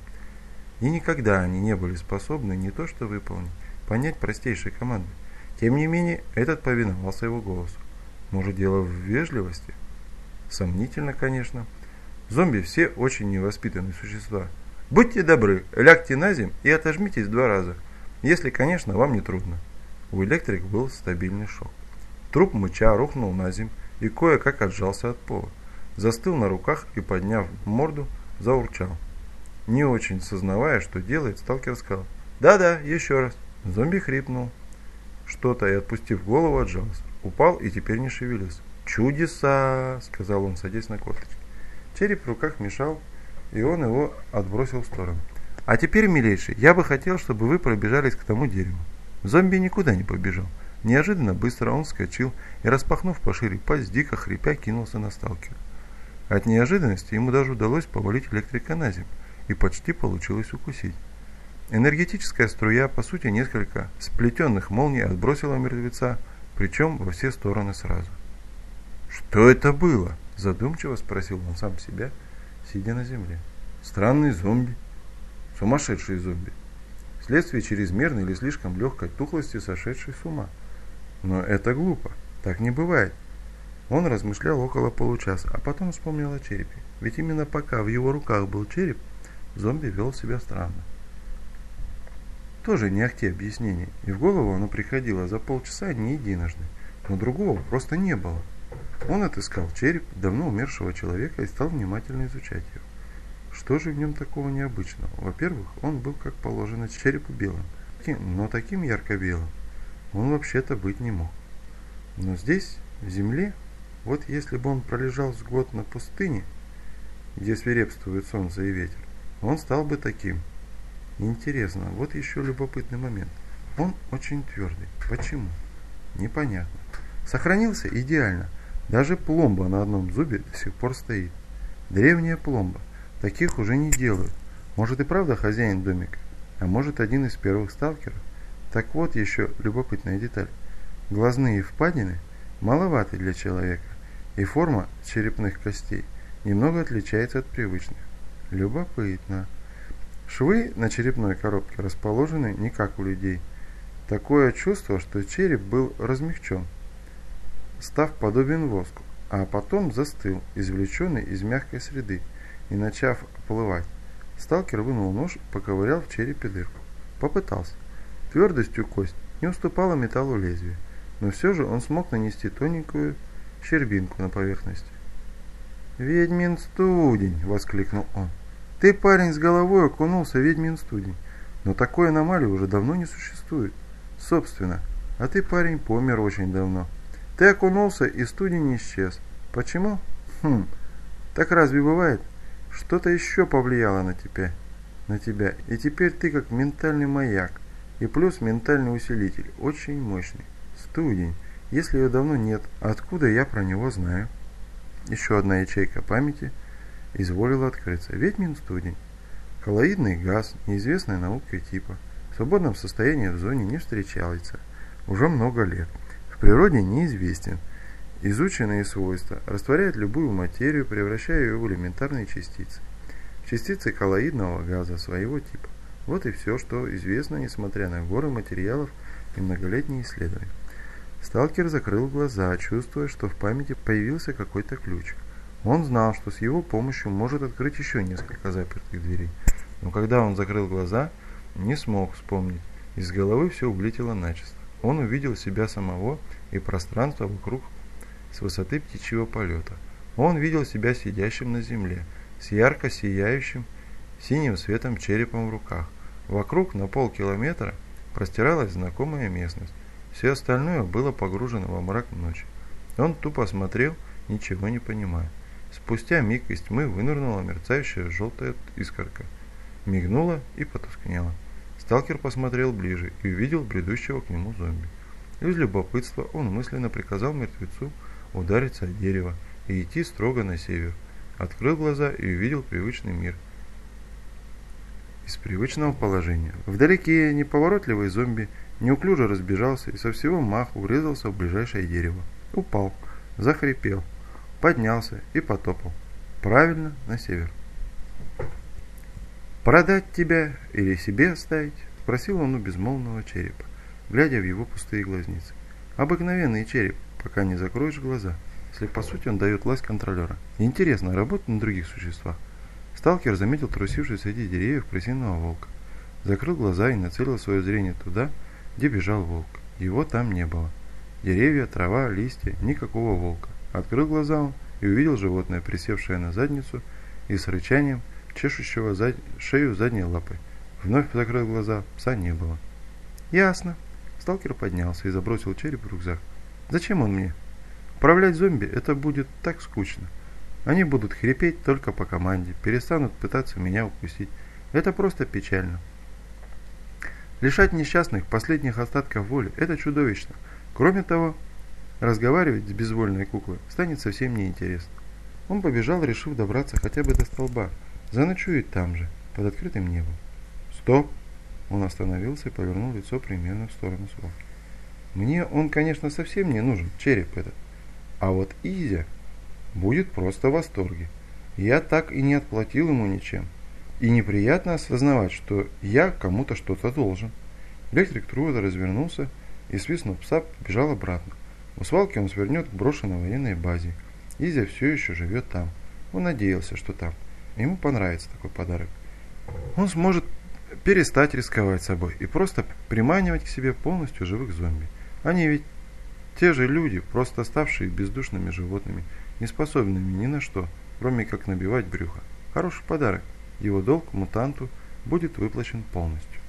И никогда они не были способны не то что выполнить, понять простейшие команды. Тем не менее, этот повиновался его голосу. Может, дело в вежливости? Сомнительно, конечно. Зомби все очень невоспитанные существа. Будьте добры, лягте на землю и отожмитесь 2 раза, если, конечно, вам не трудно. У электрика был стабильный шок. Труп мыча рухнул на землю и кое-как отжался от пола. Застыл на руках и, подняв морду, заурчал. Не очень сознавая, что делает, сталкер сказал: «Да-да, еще раз». Зомби хрипнул что-то и, отпустив голову, отжался. Упал и теперь не шевелился. «Чудеса!» — сказал он, садясь на корточки. Череп в руках мешал, и он его отбросил в сторону. «А теперь, милейший, я бы хотел, чтобы вы пробежались к тому дереву». Зомби никуда не побежал. Неожиданно быстро он вскочил и, распахнув пошире пасть, дико хрипя, кинулся на сталкера. От неожиданности ему даже удалось повалить электрика на землю, и почти получилось укусить. Энергетическая струя, по сути несколько сплетенных молний, отбросила мертвеца, причем во все стороны сразу. «Что это было?» – задумчиво спросил он сам себя, сидя на земле. «Странный зомби. Сумасшедший зомби. Вследствие чрезмерной или слишком легкой тухлости, сошедший с ума. Но это глупо. Так не бывает». Он размышлял около получаса, а потом вспомнил о черепе. Ведь именно пока в его руках был череп, зомби вел себя странно. Тоже не ахти объяснение, и в голову оно приходило за полчаса не единожды, но другого просто не было. Он отыскал череп давно умершего человека и стал внимательно изучать его. Что же в нем такого необычного? Во-первых, он был, как положено, черепу белым, но таким ярко-белым он вообще-то быть не мог. Но здесь, в земле, вот если бы он пролежал с год на пустыне, где свирепствует солнце и ветер, он стал бы таким. Интересно, вот еще любопытный момент. Он очень твердый. Почему? Непонятно. Сохранился идеально. Даже пломба на одном зубе до сих пор стоит. Древняя пломба. Таких уже не делают. Может и правда хозяин домика, а может один из первых сталкеров. Так вот еще любопытная деталь. Глазные впадины маловаты для человека, и форма черепных костей немного отличается от привычных. Любопытно. Швы на черепной коробке расположены не как у людей. Такое чувство, что череп был размягчен, став подобен воску, а потом застыл, извлеченный из мягкой среды, и начав оплывать. Сталкер вынул нож, поковырял в черепе дырку. Попытался. Твердостью кость не уступала металлу лезвия, но все же он смог нанести тоненькую щербинку на поверхности. «Ведьмин студень!» — воскликнул он. «Ты, парень, с головой окунулся в ведьмин студень, но такой аномалии уже давно не существует. Собственно, а ты, парень, помер очень давно. Ты окунулся, и студень исчез. Почему? Так разве бывает? Что-то еще повлияло на тебя, и теперь ты как ментальный маяк, и плюс ментальный усилитель, очень мощный. Студень, если ее давно нет, откуда я про него знаю?» Еще одна ячейка памяти изволила открыться. Ведьмин студень. Коллоидный газ, неизвестной наукой типа. В свободном состоянии в зоне не встречается уже много лет. природе неизвестен. Изученные свойства растворяют любую материю, превращая ее в элементарные частицы. Частицы коллоидного газа своего типа. Вот и все, что известно, несмотря на горы материалов и многолетние исследования. Сталкер закрыл глаза, чувствуя, что в памяти появился какой-то ключ. Он знал, что с его помощью может открыть еще несколько запертых дверей. Но когда он закрыл глаза, не смог вспомнить. Из головы все улетело начисто. Он увидел себя самого и пространство вокруг с высоты птичьего полета. Он видел себя сидящим на земле, с ярко сияющим синим светом черепом в руках. Вокруг на полкилометра простиралась знакомая местность. Все остальное было погружено во мрак ночи. Он тупо смотрел, ничего не понимая. Спустя миг из тьмы вынырнула мерцающая желтая искорка. Мигнула и потускнела. Сталкер посмотрел ближе и увидел бредущего к нему зомби. Из любопытства он мысленно приказал мертвецу удариться о дерево и идти строго на север. Открыл глаза и увидел привычный мир. Из привычного положения. Вдалеке неповоротливый зомби неуклюже разбежался и со всего маху врезался в ближайшее дерево. Упал, захрипел, поднялся и потопал. Правильно, на север. «Продать тебя или себе оставить?» — спросил он у безмолвного черепа, глядя в его пустые глазницы. «Обыкновенный череп, пока не закроешь глаза, если по сути он дает власть контролера. Интересно, работает на других существах?» Сталкер заметил трусивший среди деревьев крысиного волка. Закрыл глаза и нацелил свое зрение туда, где бежал волк. Его там не было. Деревья, трава, листья, никакого волка. Открыл глаза он и увидел животное, присевшее на задницу и с рычанием чешущего шею задней лапой. Вновь закрыл глаза, пса не было. «Ясно». Сталкер поднялся и забросил череп в рюкзак. «Зачем он мне? Управлять зомби это будет так скучно. Они будут хрипеть только по команде, перестанут пытаться меня укусить. Это просто печально. Лишать несчастных последних остатков воли – это чудовищно. Кроме того, разговаривать с безвольной куклой станет совсем неинтересно». Он побежал, решив добраться хотя бы до столба, заночует там же, под открытым небом. «Стоп!» Он остановился и повернул лицо примерно в сторону свалки. «Мне он, конечно, совсем не нужен, череп этот. А вот Изя будет просто в восторге. Я так и не отплатил ему ничем. И неприятно осознавать, что я кому-то что-то должен». Электрик Труда развернулся и, свистнув пса, побежал обратно. У свалки он свернет к брошенной военной базе. Изя все еще живет там. Он надеялся, что там. Ему понравится такой подарок. Он сможет перестать рисковать собой и просто приманивать к себе полностью живых зомби. Они ведь те же люди, просто ставшие бездушными животными, не способными ни на что, кроме как набивать брюхо. Хороший подарок. Его долг мутанту будет выплачен полностью.